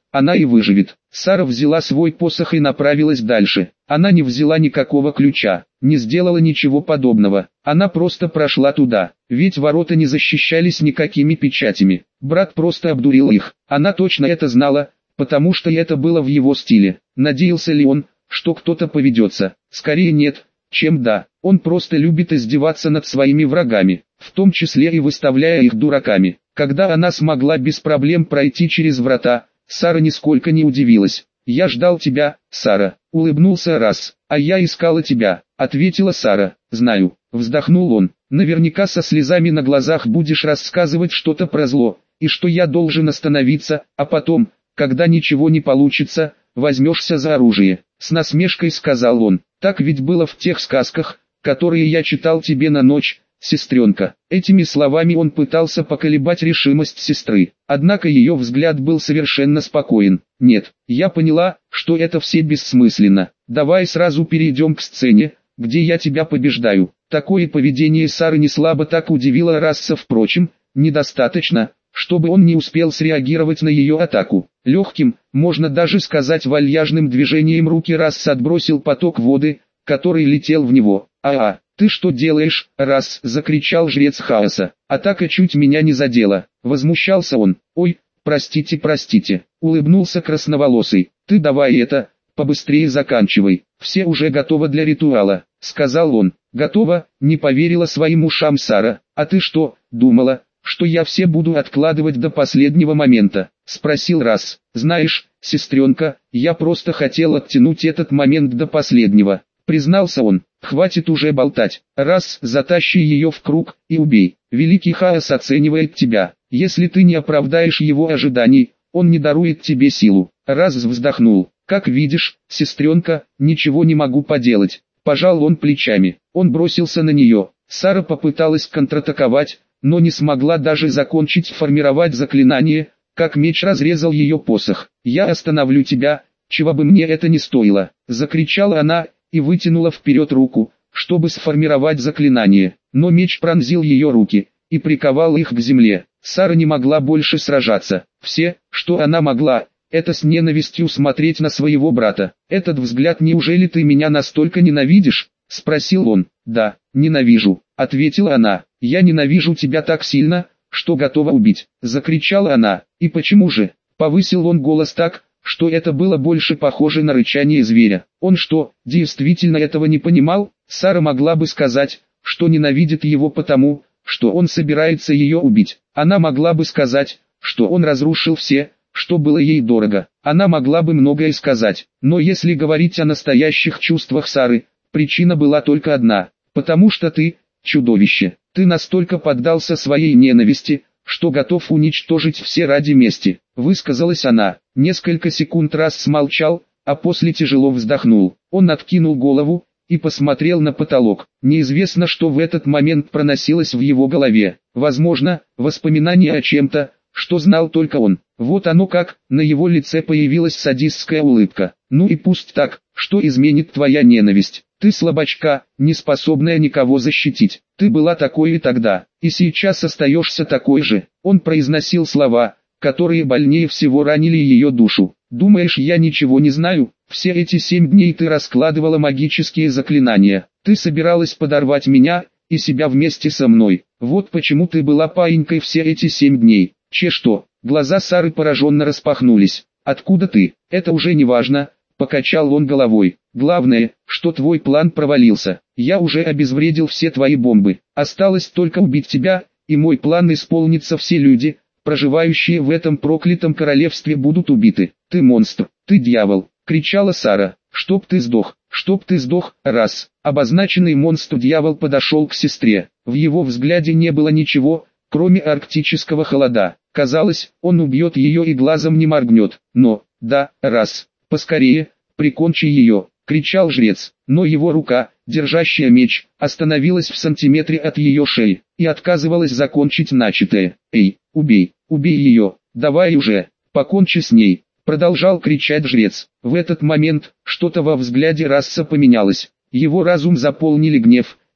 она и выживет. Сара взяла свой посох и направилась дальше. Она не взяла никакого ключа, не сделала ничего подобного. Она просто прошла туда, ведь ворота не защищались никакими печатями. Брат просто обдурил их. Она точно это знала, потому что это было в его стиле. Надеялся ли он, что кто-то поведется? Скорее нет, чем да. Он просто любит издеваться над своими врагами, в том числе и выставляя их дураками. Когда она смогла без проблем пройти через врата, Сара нисколько не удивилась. «Я ждал тебя, Сара», — улыбнулся Расс. «А я искала тебя», — ответила Сара. «Знаю», — вздохнул он. «Наверняка со слезами на глазах будешь рассказывать что-то про зло, и что я должен остановиться, а потом, когда ничего не получится, возьмешься за оружие», — с насмешкой сказал он. «Так ведь было в тех сказках, которые я читал тебе на ночь, сестренка». Этими словами он пытался поколебать решимость сестры, однако ее взгляд был совершенно спокоен. «Нет, я поняла, что это все бессмысленно. Давай сразу перейдем к сцене, где я тебя побеждаю». Такое поведение Сары не слабо так удивило Расса, впрочем, недостаточно, чтобы он не успел среагировать на ее атаку. Легким, можно даже сказать вальяжным движением руки Расс отбросил поток воды, который летел в него. «Ты что делаешь, Расс?» — закричал жрец хаоса. «Атака чуть меня не задела». Возмущался он. «Ой, простите», — улыбнулся красноволосый. «Ты давай это, побыстрее заканчивай. Все уже готово для ритуала», — сказал он. «Готово», — не поверила своим ушам Сара. «А ты что, думала, что я все буду откладывать до последнего момента?» — спросил Расс. «Знаешь, сестренка, я просто хотел оттянуть этот момент до последнего», — признался он. «Хватит уже болтать. Расс, затащи ее в круг и убей. Великий хаос оценивает тебя. Если ты не оправдаешь его ожиданий, он не дарует тебе силу». Расс вздохнул. «Как видишь, сестренка, ничего не могу поделать». Пожал он плечами. Он бросился на нее. Сара попыталась контратаковать, но не смогла даже закончить формировать заклинание, как меч разрезал ее посох. «Я остановлю тебя, чего бы мне это ни стоило», — закричала она и вытянула вперед руку, чтобы сформировать заклинание. Но меч пронзил ее руки и приковал их к земле. Сара не могла больше сражаться. Все, что она могла, это с ненавистью смотреть на своего брата. «Этот взгляд, неужели ты меня настолько ненавидишь?» — спросил он. «Да, ненавижу», — ответила она. «Я ненавижу тебя так сильно, что готова убить», — закричала она. «И почему же?» — повысил он голос так, что это было больше похоже на рычание зверя. Он что, действительно этого не понимал? Сара могла бы сказать, что ненавидит его потому, что он собирается ее убить. Она могла бы сказать, что он разрушил все, что было ей дорого. Она могла бы многое сказать. Но если говорить о настоящих чувствах Сары, причина была только одна. Потому что ты, чудовище, ты настолько поддался своей ненависти, что готов уничтожить все ради мести, высказалась она. Несколько секунд Расс смолчал, а после тяжело вздохнул. Он откинул голову и посмотрел на потолок. Неизвестно, что в этот момент проносилось в его голове. Возможно, воспоминание о чем-то, что знал только он. Вот оно как, на его лице появилась садистская улыбка. «Ну и пусть так, что изменит твоя ненависть? Ты слабачка, не способная никого защитить. Ты была такой и тогда, и сейчас остаешься такой же». Он произносил слова, которые больнее всего ранили ее душу. «Думаешь, я ничего не знаю? Все эти 7 дней ты раскладывала магические заклинания. Ты собиралась подорвать меня и себя вместе со мной. Вот почему ты была паинькой все эти 7 дней. Что?» Глаза Сары пораженно распахнулись. «Откуда ты? Это уже не важно», — покачал он головой. «Главное, что твой план провалился. Я уже обезвредил все твои бомбы. Осталось только убить тебя, и мой план исполнится. Все люди, проживающие в этом проклятом королевстве, будут убиты. Ты монстр, ты дьявол», — кричала Сара. «Чтоб ты сдох, Расс». Обозначенный монстр-дьявол подошел к сестре. В его взгляде не было ничего, кроме арктического холода. Казалось, он убьет ее и глазом не моргнет. «Но, да, Расс, поскорее, прикончи ее», — кричал жрец. Но его рука, держащая меч, остановилась в сантиметре от ее шеи и отказывалась закончить начатое. «Эй, убей ее, давай уже, покончи с ней», — продолжал кричать жрец. В этот момент, что-то во взгляде Расса поменялось. Его разум заполнили гнев,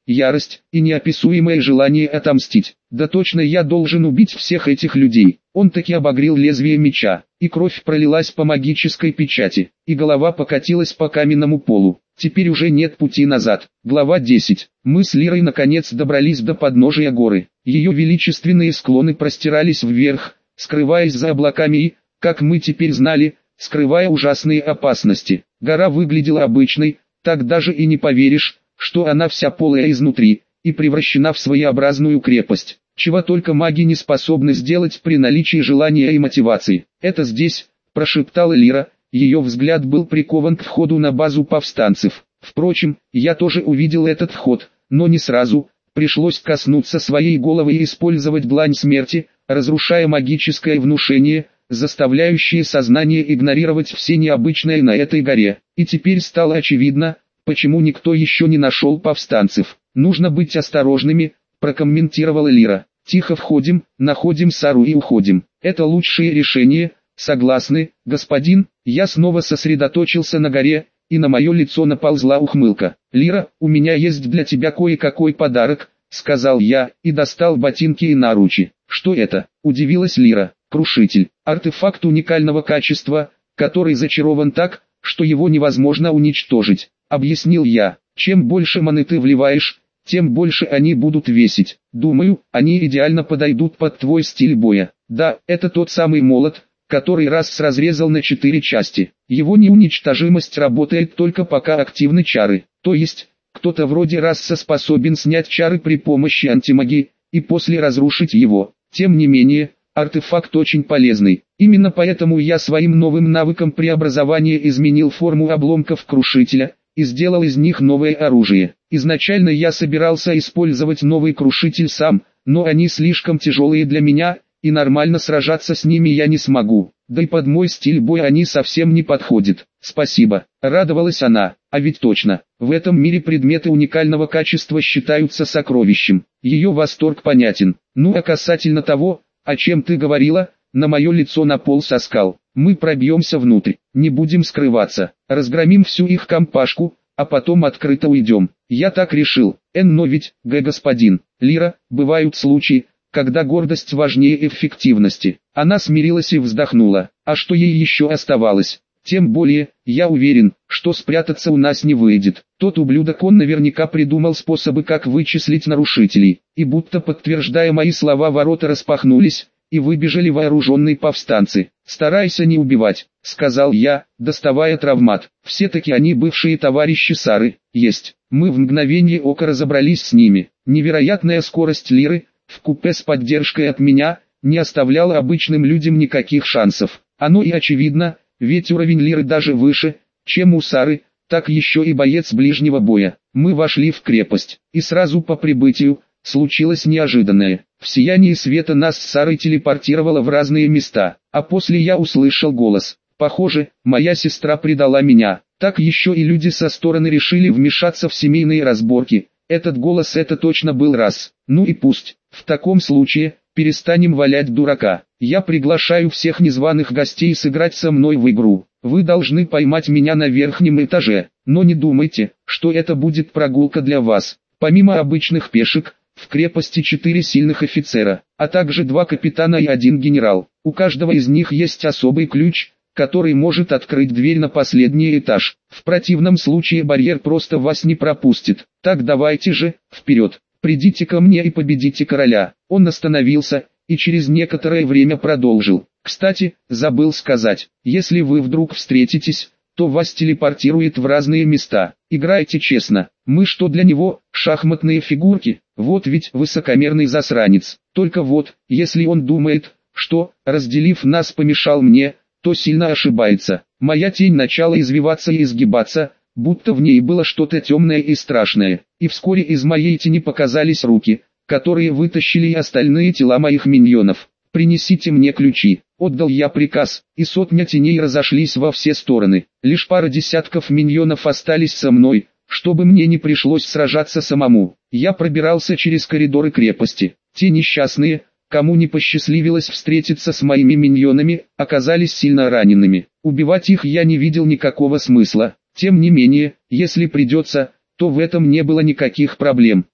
ярость и неописуемое желание отомстить. Да точно я должен убить всех этих людей. Он таки обогрел лезвие меча, и кровь пролилась по магической печати, и голова покатилась по каменному полу. Теперь уже нет пути назад. Глава 10. Мы с Лирой наконец добрались до подножия горы. Ее величественные склоны простирались вверх, скрываясь за облаками и, как мы теперь знали, скрывая ужасные опасности. Гора выглядела обычной, так даже и не поверишь, что она вся полая изнутри, и превращена в своеобразную крепость. Чего только маги не способны сделать при наличии желания и мотивации. «Это здесь», – прошептала Лира, ее взгляд был прикован к входу на базу повстанцев. Впрочем, я тоже увидел этот вход, но не сразу, пришлось коснуться своей головы и использовать длань смерти, разрушая магическое внушение, заставляющее сознание игнорировать все необычное на этой горе. И теперь стало очевидно, почему никто еще не нашел повстанцев. «Нужно быть осторожными», – прокомментировала Лира. «Тихо входим, находим Сару и уходим. Это лучшее решение, согласны, господин?» Я снова сосредоточился на горе, и на мое лицо наползла ухмылка. «Лира, у меня есть для тебя кое-какой подарок», – сказал я, и достал ботинки и наручи. «Что это?» – удивилась Лира. «Крушитель. Артефакт уникального качества, который зачарован так, что его невозможно уничтожить», – объяснил я. «Чем больше маны ты вливаешь, тем больше они будут весить. Думаю, они идеально подойдут под твой стиль боя. Да, это тот самый молот, который раз разрезал на 4 части. Его неуничтожимость работает только пока активны чары. То есть, кто-то вроде Расса способен снять чары при помощи антимагии, и после разрушить его. Тем не менее, артефакт очень полезный. Именно поэтому я своим новым навыком преобразования изменил форму обломков крушителя, и сделал из них новое оружие. Изначально я собирался использовать новый крушитель сам, но они слишком тяжелые для меня, и нормально сражаться с ними я не смогу. Да и под мой стиль боя они совсем не подходят. «Спасибо», — радовалась она. «А ведь точно, в этом мире предметы уникального качества считаются сокровищем». Ее восторг понятен. «Ну а касательно того, о чем ты говорила», на мое лицо наполз оскал. «Мы пробьемся внутрь, не будем скрываться, разгромим всю их компашку, а потом открыто уйдем». Я так решил. Но ведь, господин Лира, бывают случаи, когда гордость важнее эффективности. Она смирилась и вздохнула. А что ей еще оставалось? Тем более, я уверен, что спрятаться у нас не выйдет. Тот ублюдок, он наверняка придумал способы, как вычислить нарушителей. И будто подтверждая мои слова, ворота распахнулись, и выбежали вооруженные повстанцы. «Старайся не убивать», — сказал я, доставая травмат. «Все-таки они бывшие товарищи Сары». «Есть». Мы в мгновение ока разобрались с ними. Невероятная скорость Лиры, вкупе с поддержкой от меня, не оставляла обычным людям никаких шансов. Оно и очевидно, ведь уровень Лиры даже выше, чем у Сары, так еще и боец ближнего боя. Мы вошли в крепость, и сразу по прибытию случилось неожиданное. В сиянии света нас с Сарой телепортировало в разные места, а после я услышал голос. Похоже, моя сестра предала меня. Так еще и люди со стороны решили вмешаться в семейные разборки. Этот голос, это точно был раз. Ну и пусть. В таком случае, перестанем валять дурака. Я приглашаю всех незваных гостей сыграть со мной в игру. Вы должны поймать меня на верхнем этаже, но не думайте, что это будет прогулка для вас. Помимо обычных пешек, в крепости 4 сильных офицера, а также 2 капитана и 1 генерал. У каждого из них есть особый ключ, который может открыть дверь на последний этаж. В противном случае барьер просто вас не пропустит. Так давайте же, вперед, придите ко мне и победите короля. Он остановился, и через некоторое время продолжил. Кстати, забыл сказать, если вы вдруг встретитесь, то вас телепортирует в разные места. Играйте честно. Мы что для него, шахматные фигурки? Вот ведь высокомерный засранец. Только вот, если он думает, что, разделив нас, помешал мне, то сильно ошибается. Моя тень начала извиваться и изгибаться, будто в ней было что-то темное и страшное. И вскоре из моей тени показались руки, которые вытащили и остальные тела моих миньонов. «Принесите мне ключи», — отдал я приказ, и сотня теней разошлись во все стороны. Лишь пара десятков миньонов остались со мной, чтобы мне не пришлось сражаться самому. Я пробирался через коридоры крепости. Те несчастные, кому не посчастливилось встретиться с моими миньонами, оказались сильно ранеными. Убивать их я не видел никакого смысла. Тем не менее, если придется, то в этом не было никаких проблем.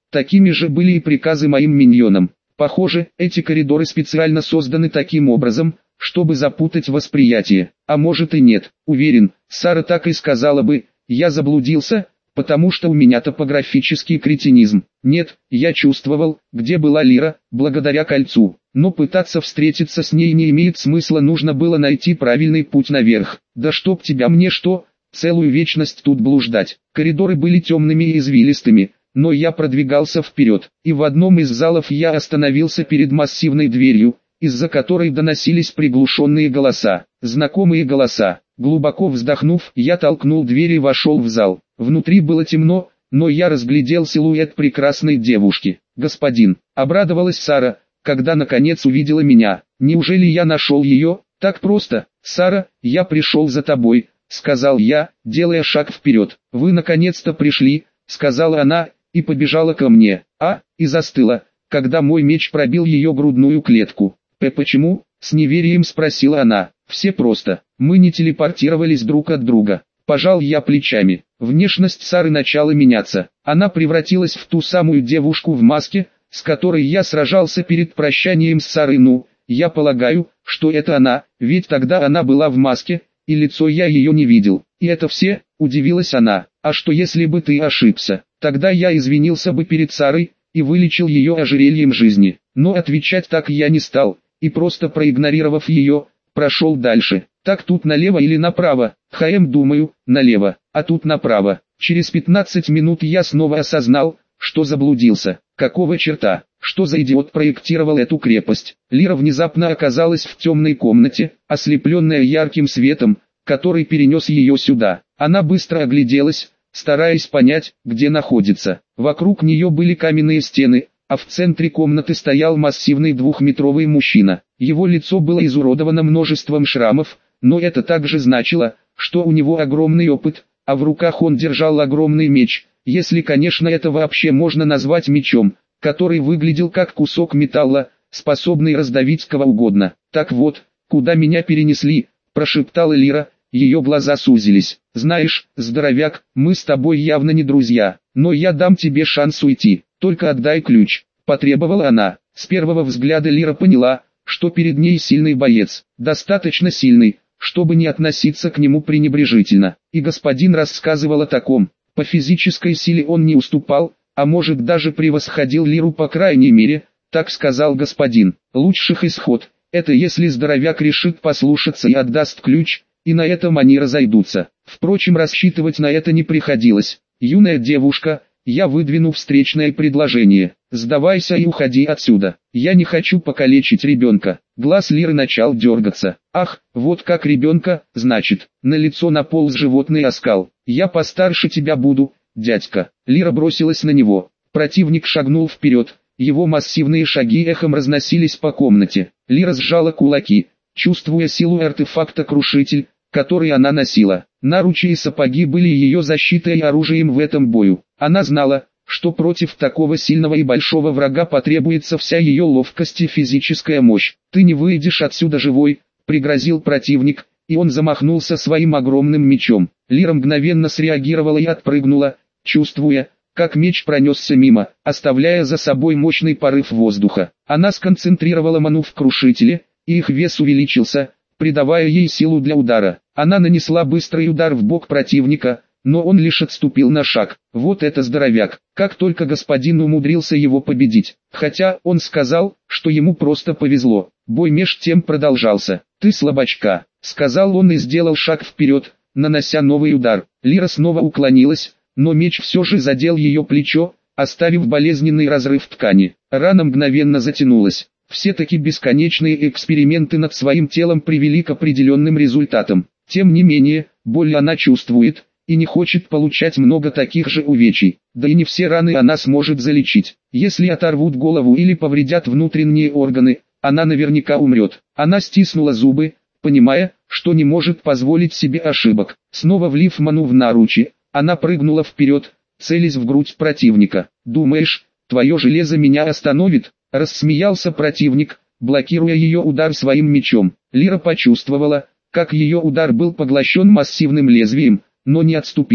Такими же были и приказы моим миньонам. Похоже, эти коридоры специально созданы таким образом, чтобы запутать восприятие. А может и нет, уверен, Сара так и сказала бы: «Я заблудился, потому что у меня топографический кретинизм». Нет, я чувствовал, где была Лира, благодаря кольцу. Но пытаться встретиться с ней не имеет смысла, нужно было найти правильный путь наверх. Да чтоб тебя, мне что, целую вечность тут блуждать. Коридоры были темными и извилистыми, но я продвигался вперед, и в одном из залов я остановился перед массивной дверью, из-за которой доносились приглушенные голоса, знакомые голоса. Глубоко вздохнув, я толкнул дверь и вошел в зал. Внутри было темно, но я разглядел силуэт прекрасной девушки. «Господин», — обрадовалась Сара, когда наконец увидела меня. «Неужели я нашел ее? Так просто?» «Сара, я пришел за тобой», — сказал я, делая шаг вперед. «Вы наконец-то пришли», — сказала она, и побежала ко мне, и застыла, когда мой меч пробил ее грудную клетку. «Почему?» — с неверием спросила она. «Все просто, мы не телепортировались друг от друга». Пожал я плечами. Внешность Сары начала меняться. Она превратилась в ту самую девушку в маске, с которой я сражался перед прощанием с Сарой. Ну, я полагаю, что это она, ведь тогда она была в маске, и лицо я ее не видел. «И это все?» — удивилась она. «А что если бы ты ошибся? Тогда я извинился бы перед Сарой и вылечил ее ожерельем жизни». Но отвечать так я не стал, и просто проигнорировав ее, прошел дальше. «Так тут налево или направо?» Думаю, налево, а тут направо. Через 15 минут я снова осознал, что заблудился. Какого черта? Что за идиот проектировал эту крепость? Лира внезапно оказалась в темной комнате, ослепленная ярким светом, который перенес ее сюда. Она быстро огляделась, стараясь понять, где находится. Вокруг нее были каменные стены, а в центре комнаты стоял массивный двухметровый мужчина. Его лицо было изуродовано множеством шрамов, но это также значило, что у него огромный опыт, а в руках он держал огромный меч, если, конечно, это вообще можно назвать мечом, который выглядел как кусок металла, способный раздавить кого угодно. «Так вот, куда меня перенесли?» – прошептала Лира, ее глаза сузились. «Знаешь, здоровяк, мы с тобой явно не друзья, но я дам тебе шанс уйти, только отдай ключ», – потребовала она. С первого взгляда Лира поняла, что перед ней сильный боец, достаточно сильный, чтобы не относиться к нему пренебрежительно. И господин рассказывал о таком. По физической силе он не уступал, а может даже превосходил Лиру, по крайней мере, так сказал господин. Лучших исход – это если здоровяк решит послушаться и отдаст ключ, и на этом они разойдутся. Впрочем, рассчитывать на это не приходилось. «Юная девушка», я выдвину встречное предложение. «Сдавайся и уходи отсюда. Я не хочу покалечить ребенка». Глаз Лиры начал дергаться. «Ах, вот как ребенка, значит». На лицо наполз животный оскал. «Я постарше тебя буду, дядька». Лира бросилась на него. Противник шагнул вперед. Его массивные шаги эхом разносились по комнате. Лира сжала кулаки, чувствуя силу артефакта «Крушитель», который она носила. Наручи и сапоги были ее защитой и оружием в этом бою. Она знала, что против такого сильного и большого врага потребуется вся ее ловкость и физическая мощь. «Ты не выйдешь отсюда живой», — пригрозил противник, и он замахнулся своим огромным мечом. Лира мгновенно среагировала и отпрыгнула, чувствуя, как меч пронесся мимо, оставляя за собой мощный порыв воздуха. Она сконцентрировала ману в крушителе, и их вес увеличился, придавая ей силу для удара. Она нанесла быстрый удар в бок противника, но он лишь отступил на шаг. Вот это здоровяк, как только господин умудрился его победить. Хотя он сказал, что ему просто повезло. Бой меж тем продолжался. «Ты слабачка», — сказал он и сделал шаг вперед, нанося новый удар. Лира снова уклонилась, но меч все же задел ее плечо, оставив болезненный разрыв ткани. Рана мгновенно затянулась. Все-таки бесконечные эксперименты над своим телом привели к определенным результатам. Тем не менее, боль она чувствует, и не хочет получать много таких же увечий. Да и не все раны она сможет залечить. Если оторвут голову или повредят внутренние органы, она наверняка умрет. Она стиснула зубы, понимая, что не может позволить себе ошибок. Снова влив ману в наручи, она прыгнула вперед, целясь в грудь противника. «Думаешь, твое железо меня остановит?» — рассмеялся противник, блокируя ее удар своим мечом. Лира почувствовала, как ее удар был поглощен массивным лезвием, но не отступила.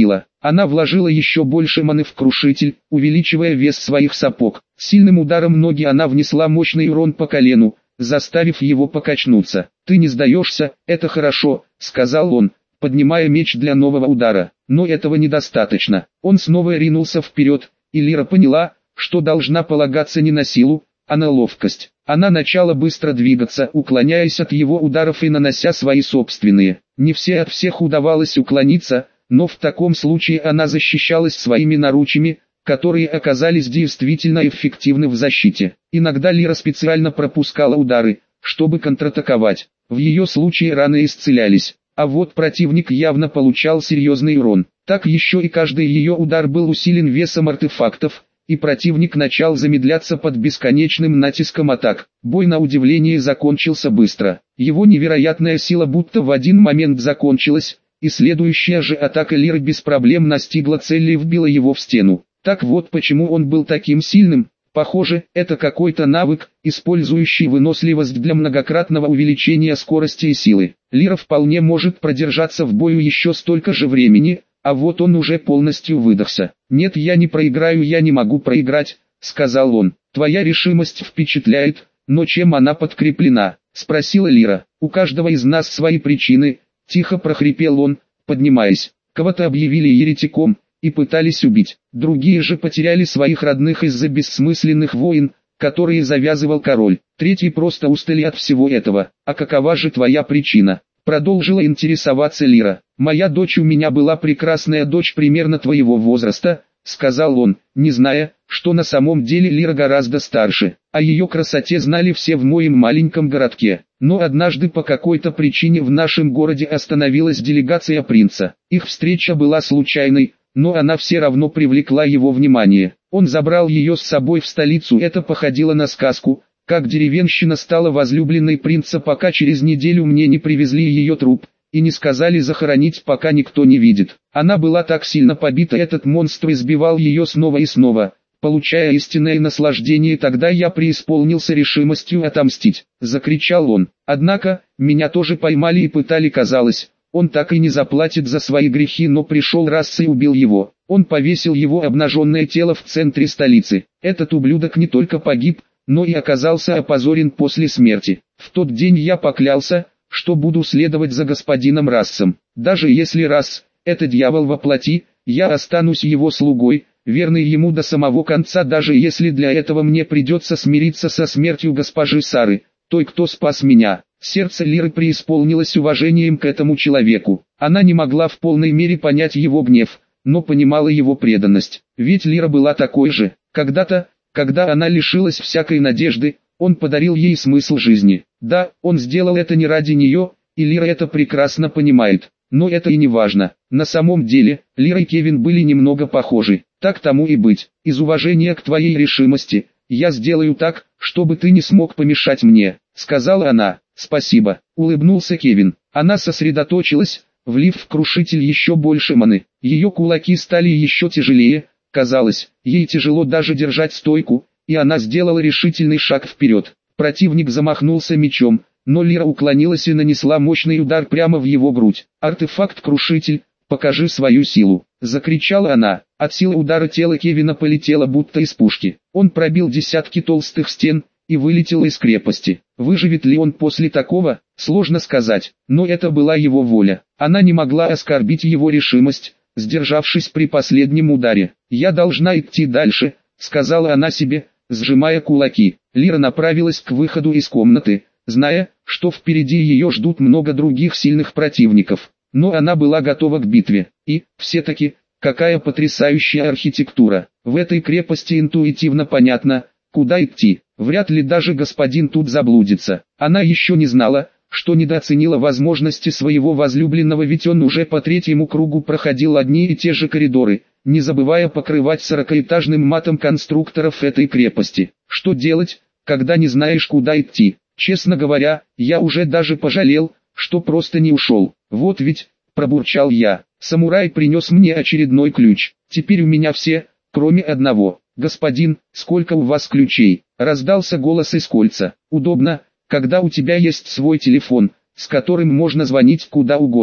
Она вложила еще больше маны в крушитель, увеличивая вес своих сапог. Сильным ударом ноги она внесла мощный урон по колену, заставив его покачнуться. «Ты не сдаешься, это хорошо», — сказал он, поднимая меч для нового удара. Но этого недостаточно. Он снова ринулся вперед, и Лира поняла, что должна полагаться не на силу, а на ловкость. Она начала быстро двигаться, уклоняясь от его ударов и нанося свои собственные. Не все от всех удавалось уклониться, но в таком случае она защищалась своими наручами, которые оказались действительно эффективны в защите. Иногда Лира специально пропускала удары, чтобы контратаковать. В ее случае раны исцелялись, а вот противник явно получал серьезный урон. Так еще и каждый ее удар был усилен весом артефактов, и противник начал замедляться под бесконечным натиском атак. Бой на удивление закончился быстро. Его невероятная сила будто в один момент закончилась, и следующая же атака Лиры без проблем настигла цель и вбила его в стену. Так вот почему он был таким сильным. Похоже, это какой-то навык, использующий выносливость для многократного увеличения скорости и силы. Лира вполне может продержаться в бою еще столько же времени, а вот он уже полностью выдохся. «Нет, я не проиграю, я не могу проиграть», — сказал он. «Твоя решимость впечатляет, но чем она подкреплена?» — спросила Лира. «У каждого из нас свои причины», — тихо прохрипел он, поднимаясь. «Кого-то объявили еретиком и пытались убить, другие же потеряли своих родных из-за бессмысленных войн, которые завязывал король. Третьи просто устали от всего этого. А какова же твоя причина?» Продолжила интересоваться Лира. «Моя дочь, у меня была прекрасная дочь примерно твоего возраста», — сказал он, не зная, что на самом деле Лира гораздо старше. О ее красоте знали все в моем маленьком городке. Но однажды по какой-то причине в нашем городе остановилась делегация принца. Их встреча была случайной, но она все равно привлекла его внимание. Он забрал ее с собой в столицу. Это походило на сказку, как деревенщина стала возлюбленной принца, пока через неделю мне не привезли ее труп, и не сказали захоронить, пока никто не видит. Она была так сильно побита, этот монстр избивал ее снова и снова, получая истинное наслаждение. Тогда я преисполнился решимостью отомстить», — закричал он. «Однако, меня тоже поймали и пытали, казалось. Он так и не заплатит за свои грехи, но пришел Расс и убил его. Он повесил его обнаженное тело в центре столицы. Этот ублюдок не только погиб, но и оказался опозорен после смерти. В тот день я поклялся, что буду следовать за господином Рассом. Даже если Расс — это дьявол во плоти, я останусь его слугой, верный ему до самого конца, даже если для этого мне придется смириться со смертью госпожи Сары, той, кто спас меня». Сердце Лиры преисполнилось уважением к этому человеку. Она не могла в полной мере понять его гнев, но понимала его преданность. Ведь Лира была такой же. Когда-то, когда она лишилась всякой надежды, он подарил ей смысл жизни. Да, он сделал это не ради нее, и Лира это прекрасно понимает. Но это и не важно. На самом деле, Лира и Кевин были немного похожи. Так тому и быть. Из уважения к твоей решимости, я сделаю так, чтобы ты не смог помешать мне, сказала она. «Спасибо», — улыбнулся Кевин. Она сосредоточилась, влив в крушитель еще больше маны. Ее кулаки стали еще тяжелее, казалось, ей тяжело даже держать стойку, и она сделала решительный шаг вперед. Противник замахнулся мечом, но Лира уклонилась и нанесла мощный удар прямо в его грудь. «Артефакт-крушитель, покажи свою силу», — закричала она. От силы удара тело Кевина полетело будто из пушки. Он пробил десятки толстых стен и вылетел из крепости. Выживет ли он после такого, сложно сказать, но это была его воля. Она не могла оскорбить его решимость, сдержавшись при последнем ударе. «Я должна идти дальше», — сказала она себе, сжимая кулаки. Лира направилась к выходу из комнаты, зная, что впереди ее ждут много других сильных противников. Но она была готова к битве. И, все-таки, какая потрясающая архитектура. В этой крепости интуитивно понятно, куда идти. Вряд ли даже господин тут заблудится. Она еще не знала, что недооценила возможности своего возлюбленного, ведь он уже по третьему кругу проходил одни и те же коридоры, не забывая покрывать 40-этажным матом конструкторов этой крепости. Что делать, когда не знаешь, куда идти? Честно говоря, я уже даже пожалел, что просто не ушел. «Вот ведь», — пробурчал я, — «самурай принес мне очередной ключ. Теперь у меня все, кроме одного». «Господин, сколько у вас ключей?» — раздался голос из кольца. «Удобно, когда у тебя есть свой телефон, с которым можно звонить куда угодно».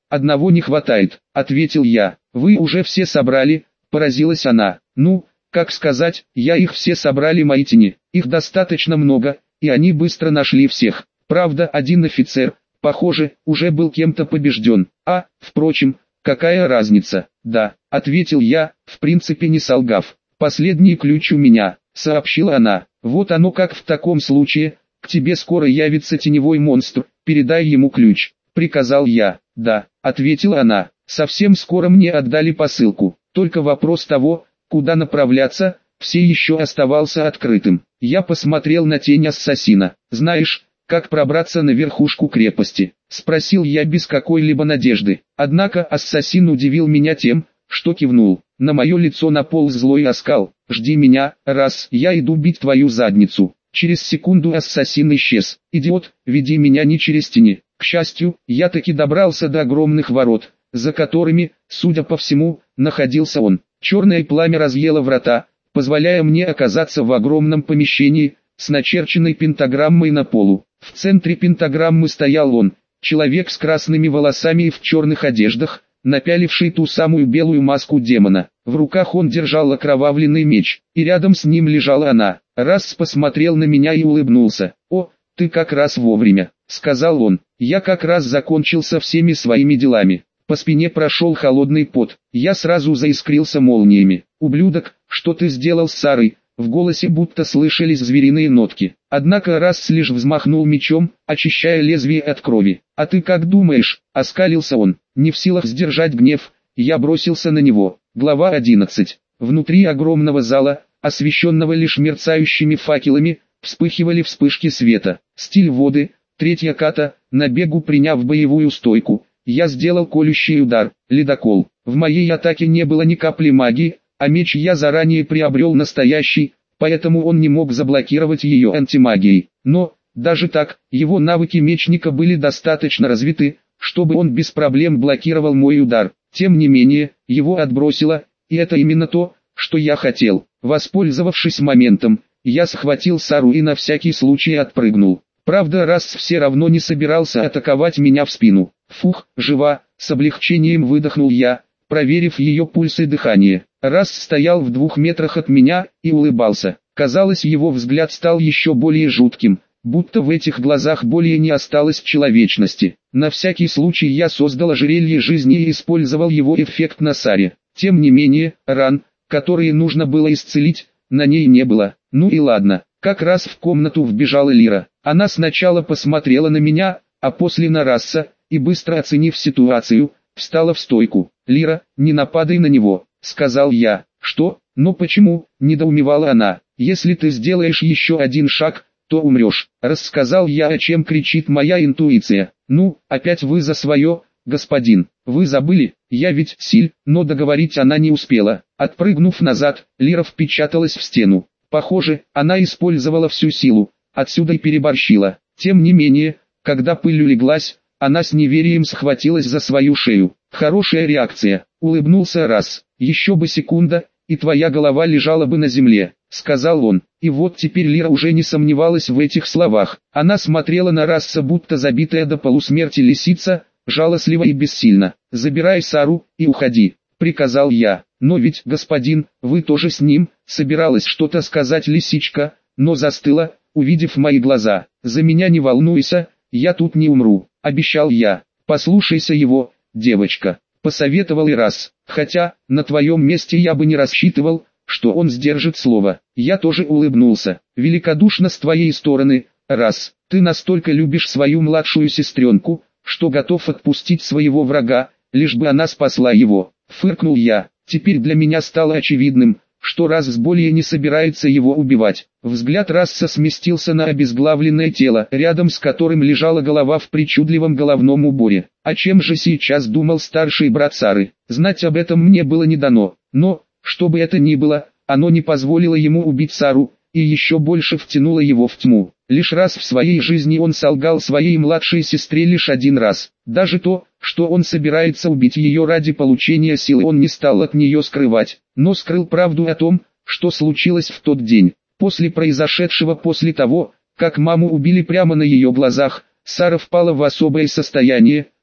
одного не хватает, ответил я. Вы уже все собрали, поразилась она. Ну, как сказать, я их все собрали мои тени, их достаточно много, и они быстро нашли всех. Правда, один офицер, похоже, уже был кем-то побежден. А, впрочем, какая разница? Да, ответил я, в принципе не солгав. Последний ключ у меня, сообщила она. Вот оно как в таком случае, к тебе скоро явится теневой монстр, передай ему ключ, приказал я. Да, ответила она, совсем скоро мне отдали посылку, только вопрос того, куда направляться, все еще оставался открытым. Я посмотрел на тень ассасина. Знаешь, как пробраться на верхушку крепости? Спросил я без какой-либо надежды. Однако ассасин удивил меня тем, что кивнул. На мое лицо наполз злой оскал. Жди меня, раз я иду бить твою задницу. Через секунду ассасин исчез. Идиот, веди меня не через тени. К счастью, я таки добрался до огромных ворот, за которыми, судя по всему, находился он. Черное пламя разъело врата, позволяя мне оказаться в огромном помещении, с начерченной пентаграммой на полу. В центре пентаграммы стоял он, человек с красными волосами и в черных одеждах, напяливший ту самую белую маску демона. В руках он держал окровавленный меч, и рядом с ним лежала она. Расс посмотрел на меня и улыбнулся. «О, ты как раз вовремя», — сказал он. «Я как раз закончил со всеми своими делами». По спине прошел холодный пот, я сразу заискрился молниями. «Ублюдок, что ты сделал с Сарой?» В голосе будто слышались звериные нотки. Однако Расс лишь взмахнул мечом, очищая лезвие от крови. «А ты как думаешь?» — оскалился он. Не в силах сдержать гнев, я бросился на него. Глава 11. Внутри огромного зала, освещенного лишь мерцающими факелами, вспыхивали вспышки света. Стиль воды, третья ката, на бегу приняв боевую стойку. Я сделал колющий удар, ледокол. В моей атаке не было ни капли магии, а меч я заранее приобрел настоящий, поэтому он не мог заблокировать ее антимагией. Но, даже так, его навыки мечника были достаточно развиты, чтобы он без проблем блокировал мой удар. Тем не менее, его отбросило, и это именно то, что я хотел. Воспользовавшись моментом, я схватил Сару и на всякий случай отпрыгнул. Правда, Расс все равно не собирался атаковать меня в спину. Фух, жива, с облегчением выдохнул я, проверив ее пульс и дыхание. Расс стоял в 2 метрах от меня и улыбался. Казалось, его взгляд стал еще более жутким, будто в этих глазах более не осталось человечности. На всякий случай я создал ожерелье жизни и использовал его эффект на Саре. Тем не менее, ран, которые нужно было исцелить, на ней не было. Ну и ладно, как раз в комнату вбежала Лира. Она сначала посмотрела на меня, а после на Расса, и быстро оценив ситуацию, встала в стойку. «Лира, не нападай на него», — сказал я. «Что? Но почему?» — недоумевала она. «Если ты сделаешь еще один шаг, то умрешь», — рассказал я, о чем кричит моя интуиция. «Ну, опять вы за свое, господин, вы забыли, я ведь силь», но договорить она не успела. Отпрыгнув назад, Лира впечаталась в стену. Похоже, она использовала всю силу, отсюда и переборщила. Тем не менее, когда пыль улеглась, она с неверием схватилась за свою шею. «Хорошая реакция», — улыбнулся Расс. «Еще бы секунда, и твоя голова лежала бы на земле», — сказал он. И вот теперь Лира уже не сомневалась в этих словах. Она смотрела на Расса, будто забитая до полусмерти лисица, жалостливо и бессильно. «Забирай Сару и уходи», — приказал я. «Но ведь, господин, вы тоже с ним», — собиралась что-то сказать лисичка, но застыла, увидев мои глаза. «За меня не волнуйся, я тут не умру», — обещал я. «Послушайся его, девочка», — посоветовал и Расс. «Хотя, на твоем месте я бы не рассчитывал, что он сдержит слово». Я тоже улыбнулся. «Великодушно с твоей стороны, Расс. Ты настолько любишь свою младшую сестренку, что готов отпустить своего врага, лишь бы она спасла его», — фыркнул я. Теперь для меня стало очевидным, что Расс более не собирается его убивать. Взгляд Расса сместился на обезглавленное тело, рядом с которым лежала голова в причудливом головном уборе. О чем же сейчас думал старший брат Сары? Знать об этом мне было не дано, но, что бы это ни было, оно не позволило ему убить Сару, и еще больше втянуло его в тьму. Лишь раз в своей жизни он солгал своей младшей сестре лишь один раз. Даже то, что он собирается убить ее ради получения силы, он не стал от нее скрывать, но скрыл правду о том, что случилось в тот день. После произошедшего, после того, как маму убили прямо на ее глазах, Сара впала в особое состояние,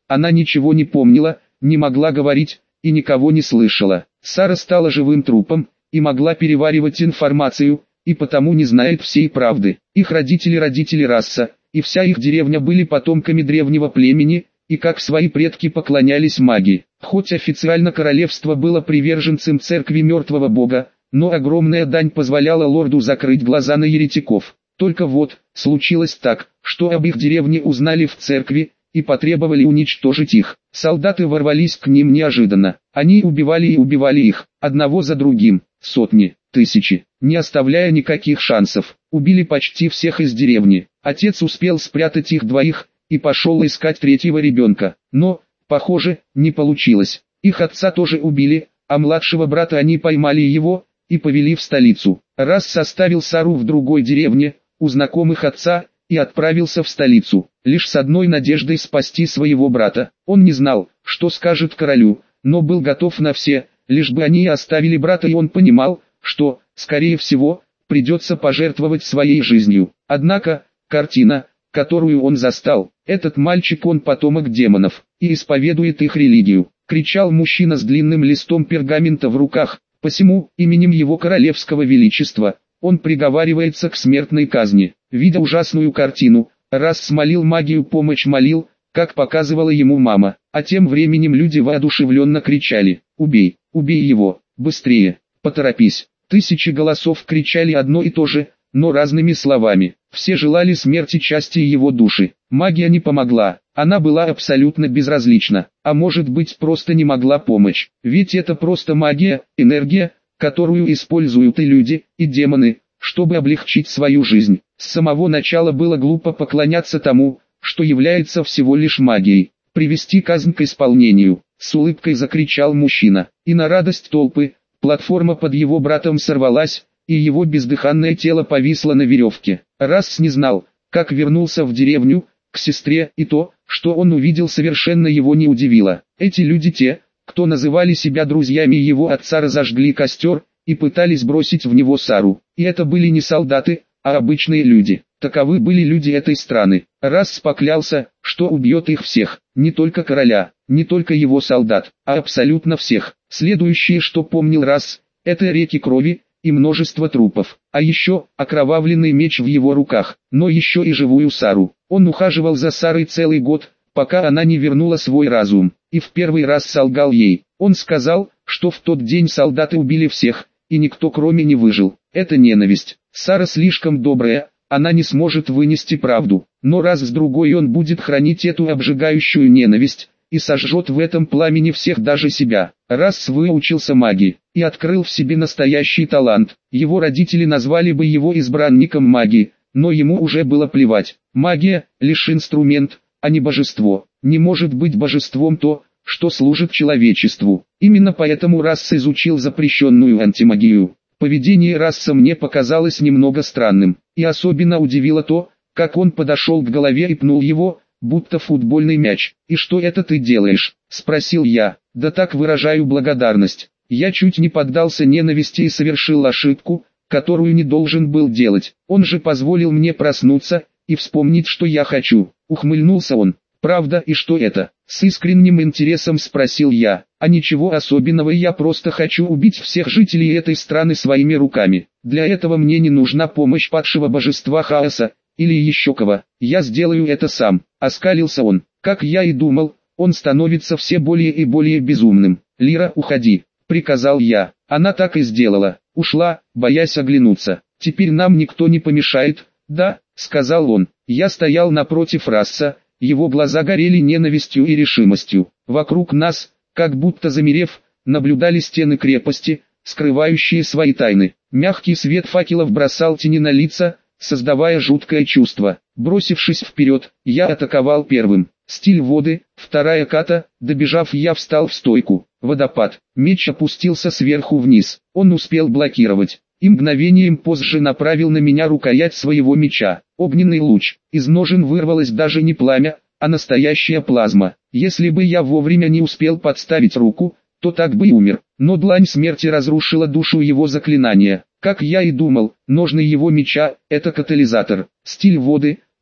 Она ничего не помнила, не могла говорить и никого не слышала. Сара стала живым трупом и могла переваривать информацию, и потому не знает всей правды. Их родители Расса, и вся их деревня были потомками древнего племени, и как свои предки поклонялись магии. Хоть официально королевство было приверженцем церкви мертвого бога, но огромная дань позволяла лорду закрыть глаза на еретиков. Только вот, случилось так, что об их деревне узнали в церкви, и потребовали уничтожить их. Солдаты ворвались к ним неожиданно. Они убивали и убивали их, одного за другим, сотни, тысячи, не оставляя никаких шансов. Убили почти всех из деревни. Отец успел спрятать их двоих, и пошел искать третьего ребенка. Но, похоже, не получилось. Их отца тоже убили, а младшего брата они поймали его, и повели в столицу. Расс составил Сару в другой деревне, у знакомых отца, и отправился в столицу, лишь с одной надеждой спасти своего брата. Он не знал, что скажет королю, но был готов на все, лишь бы они оставили брата, и он понимал, что, скорее всего, придется пожертвовать своей жизнью. Однако, картина, которую он застал, этот мальчик, он потомок демонов, и исповедует их религию, кричал мужчина с длинным листом пергамента в руках, посему, именем его королевского величества, он приговаривается к смертной казни. Видя ужасную картину, Расс молил магию помощь, молил, как показывала ему мама, а тем временем люди воодушевленно кричали: «Убей, убей его, быстрее, поторопись». Тысячи голосов кричали одно и то же, но разными словами. Все желали смерти части его души. Магия не помогла, она была абсолютно безразлична, а может быть просто не могла помочь. Ведь это просто магия, энергия, которую используют и люди, и демоны, чтобы облегчить свою жизнь. С самого начала было глупо поклоняться тому, что является всего лишь магией. «Привести казнь к исполнению», — с улыбкой закричал мужчина. И на радость толпы, платформа под его братом сорвалась, и его бездыханное тело повисло на веревке. Расс не знал, как вернулся в деревню, к сестре, и то, что он увидел, совершенно его не удивило. Эти люди, те, кто называли себя друзьями его отца, разожгли костер и пытались бросить в него Сару. И это были не солдаты, а обычные люди. Таковы были люди этой страны. Расс поклялся, что убьет их всех, не только короля, не только его солдат, а абсолютно всех. Следующее, что помнил Расс, это реки крови и множество трупов, а еще окровавленный меч в его руках, но еще и живую Сару. Он ухаживал за Сарой целый год, пока она не вернула свой разум, и в первый раз солгал ей. Он сказал, что в тот день солдаты убили всех, и никто кроме не выжил. Это ненависть. Сара слишком добрая, она не сможет вынести правду, но раз с другой он будет хранить эту обжигающую ненависть, и сожжет в этом пламени всех, даже себя. Расс выучился магии, и открыл в себе настоящий талант. Его родители назвали бы его избранником магии, но ему уже было плевать. Магия – лишь инструмент, а не божество. Не может быть божеством то, что служит человечеству. Именно поэтому Расс изучил запрещенную антимагию. Поведение Расса мне показалось немного странным, и особенно удивило то, как он подошел к голове и пнул его, будто футбольный мяч. «И что это ты делаешь?» – спросил я. «Да так, выражаю благодарность. Я чуть не поддался ненависти и совершил ошибку, которую не должен был делать. Он же позволил мне проснуться и вспомнить, что я хочу». Ухмыльнулся он. «Правда, и что это?» — с искренним интересом спросил я. «А ничего особенного, я просто хочу убить всех жителей этой страны своими руками. Для этого мне не нужна помощь падшего божества хаоса, или еще кого. Я сделаю это сам». Оскалился он. Как я и думал, он становится все более и более безумным. «Лира, уходи», — приказал я. Она так и сделала. Ушла, боясь оглянуться. «Теперь нам никто не помешает, да?» — сказал он. Я стоял напротив Расса. Его глаза горели ненавистью и решимостью. Вокруг нас, как будто замерев, наблюдали стены крепости, скрывающие свои тайны. Мягкий свет факелов бросал тени на лица, создавая жуткое чувство. Бросившись вперед, я атаковал первым. Стиль воды, вторая ката, добежав, я встал в стойку. Водопад. Меч опустился сверху вниз. Он успел блокировать. И мгновением позже направил на меня рукоять своего меча. Огненный луч. Из ножен вырвалось даже не пламя, а настоящая плазма. Если бы я вовремя не успел подставить руку, то так бы и умер. Но длань смерти разрушила душу его заклинания. Как я и думал, ножны его меча – это катализатор. Стиль воды,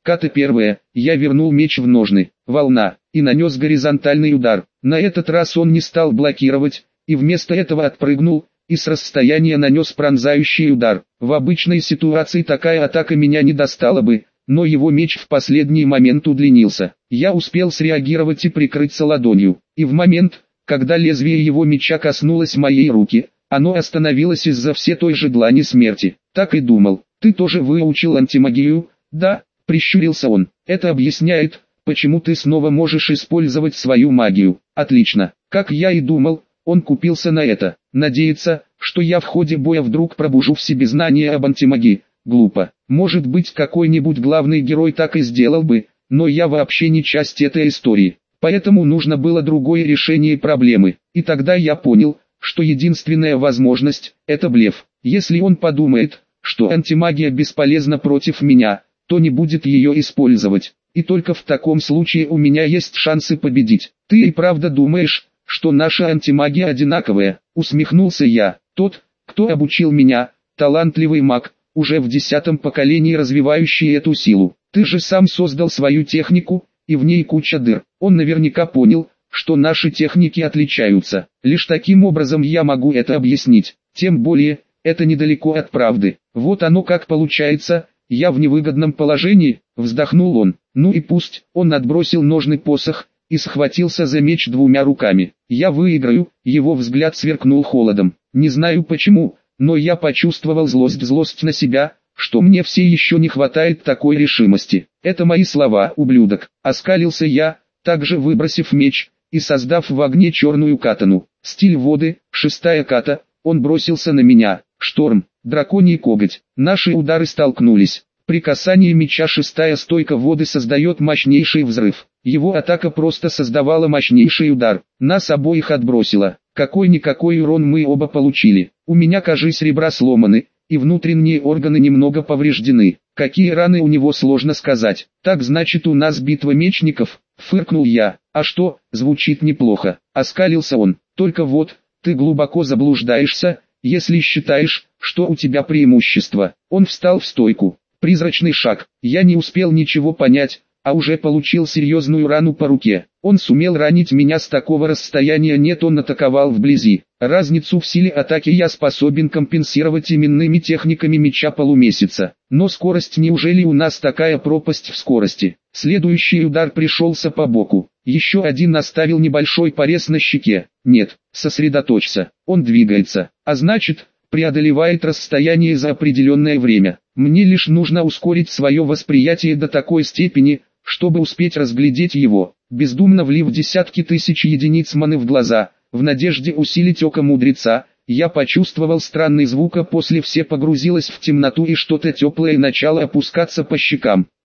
Ката первая, я вернул меч в ножны, волна, и нанес горизонтальный удар. На этот раз он не стал блокировать, и вместо этого отпрыгнул, и с расстояния нанес пронзающий удар. В обычной ситуации такая атака меня не достала бы, но его меч в последний момент удлинился. Я успел среагировать и прикрыться ладонью, и в момент, когда лезвие его меча коснулось моей руки, оно остановилось из-за все той же длани смерти. Так и думал. Ты тоже выучил антимагию? Да, прищурился он. Это объясняет, почему ты снова можешь использовать свою магию. Отлично. Как я и думал, он купился на это. Надеется, что я в ходе боя вдруг пробужу в себе знания об антимагии. Глупо. Может быть, какой-нибудь главный герой так и сделал бы, но я вообще не часть этой истории. Поэтому нужно было другое решение проблемы. И тогда я понял, что единственная возможность – это блеф. Если он подумает, что антимагия бесполезна против меня, то не будет ее использовать. И только в таком случае у меня есть шансы победить. Ты и правда думаешь, что наша антимагия одинаковая? Усмехнулся я. Тот, кто обучил меня, талантливый маг, уже в 10-м поколении развивающий эту силу. Ты же сам создал свою технику, и в ней куча дыр. Он наверняка понял, что наши техники отличаются. Лишь таким образом я могу это объяснить. Тем более, это недалеко от правды. Вот оно как получается, я в невыгодном положении, вздохнул он. Ну и пусть. Он отбросил ножный посох и схватился за меч двумя руками. Я выиграю. Его взгляд сверкнул холодом. Не знаю почему, но я почувствовал злость на себя, что мне все еще не хватает такой решимости. Это мои слова, ублюдок. Оскалился я, также выбросив меч и создав в огне черную катану. Стиль воды, 6-я ката. Он бросился на меня. Шторм, драконий коготь. Наши удары столкнулись. При касании меча 6-я стойка воды создает мощнейший взрыв. Его атака просто создавала мощнейший удар. Нас обоих отбросило. Какой-никакой урон мы оба получили. У меня, кажется, ребра сломаны, и внутренние органы немного повреждены. Какие раны у него, сложно сказать. Так значит, у нас битва мечников? Фыркнул я. А что, звучит неплохо. Оскалился он. Только вот, ты глубоко заблуждаешься, если считаешь, что у тебя преимущество. Он встал в стойку. Призрачный шаг. Я не успел ничего понять, а уже получил серьезную рану по руке. Он сумел ранить меня с такого расстояния, нет, он атаковал вблизи. Разницу в силе атаки я способен компенсировать именными техниками меча полумесяца. Но скорость, неужели у нас такая пропасть в скорости? Следующий удар пришелся по боку. Еще один оставил небольшой порез на щеке. Нет, сосредоточься. Он двигается, а значит, преодолевает расстояние за определенное время. Мне лишь нужно ускорить свое восприятие до такой степени, чтобы успеть разглядеть его. Бездумно влив десятки тысяч единиц маны в глаза, в надежде усилить око мудреца, я почувствовал странный звук, а после все погрузилось в темноту и что-то теплое начало опускаться по щекам.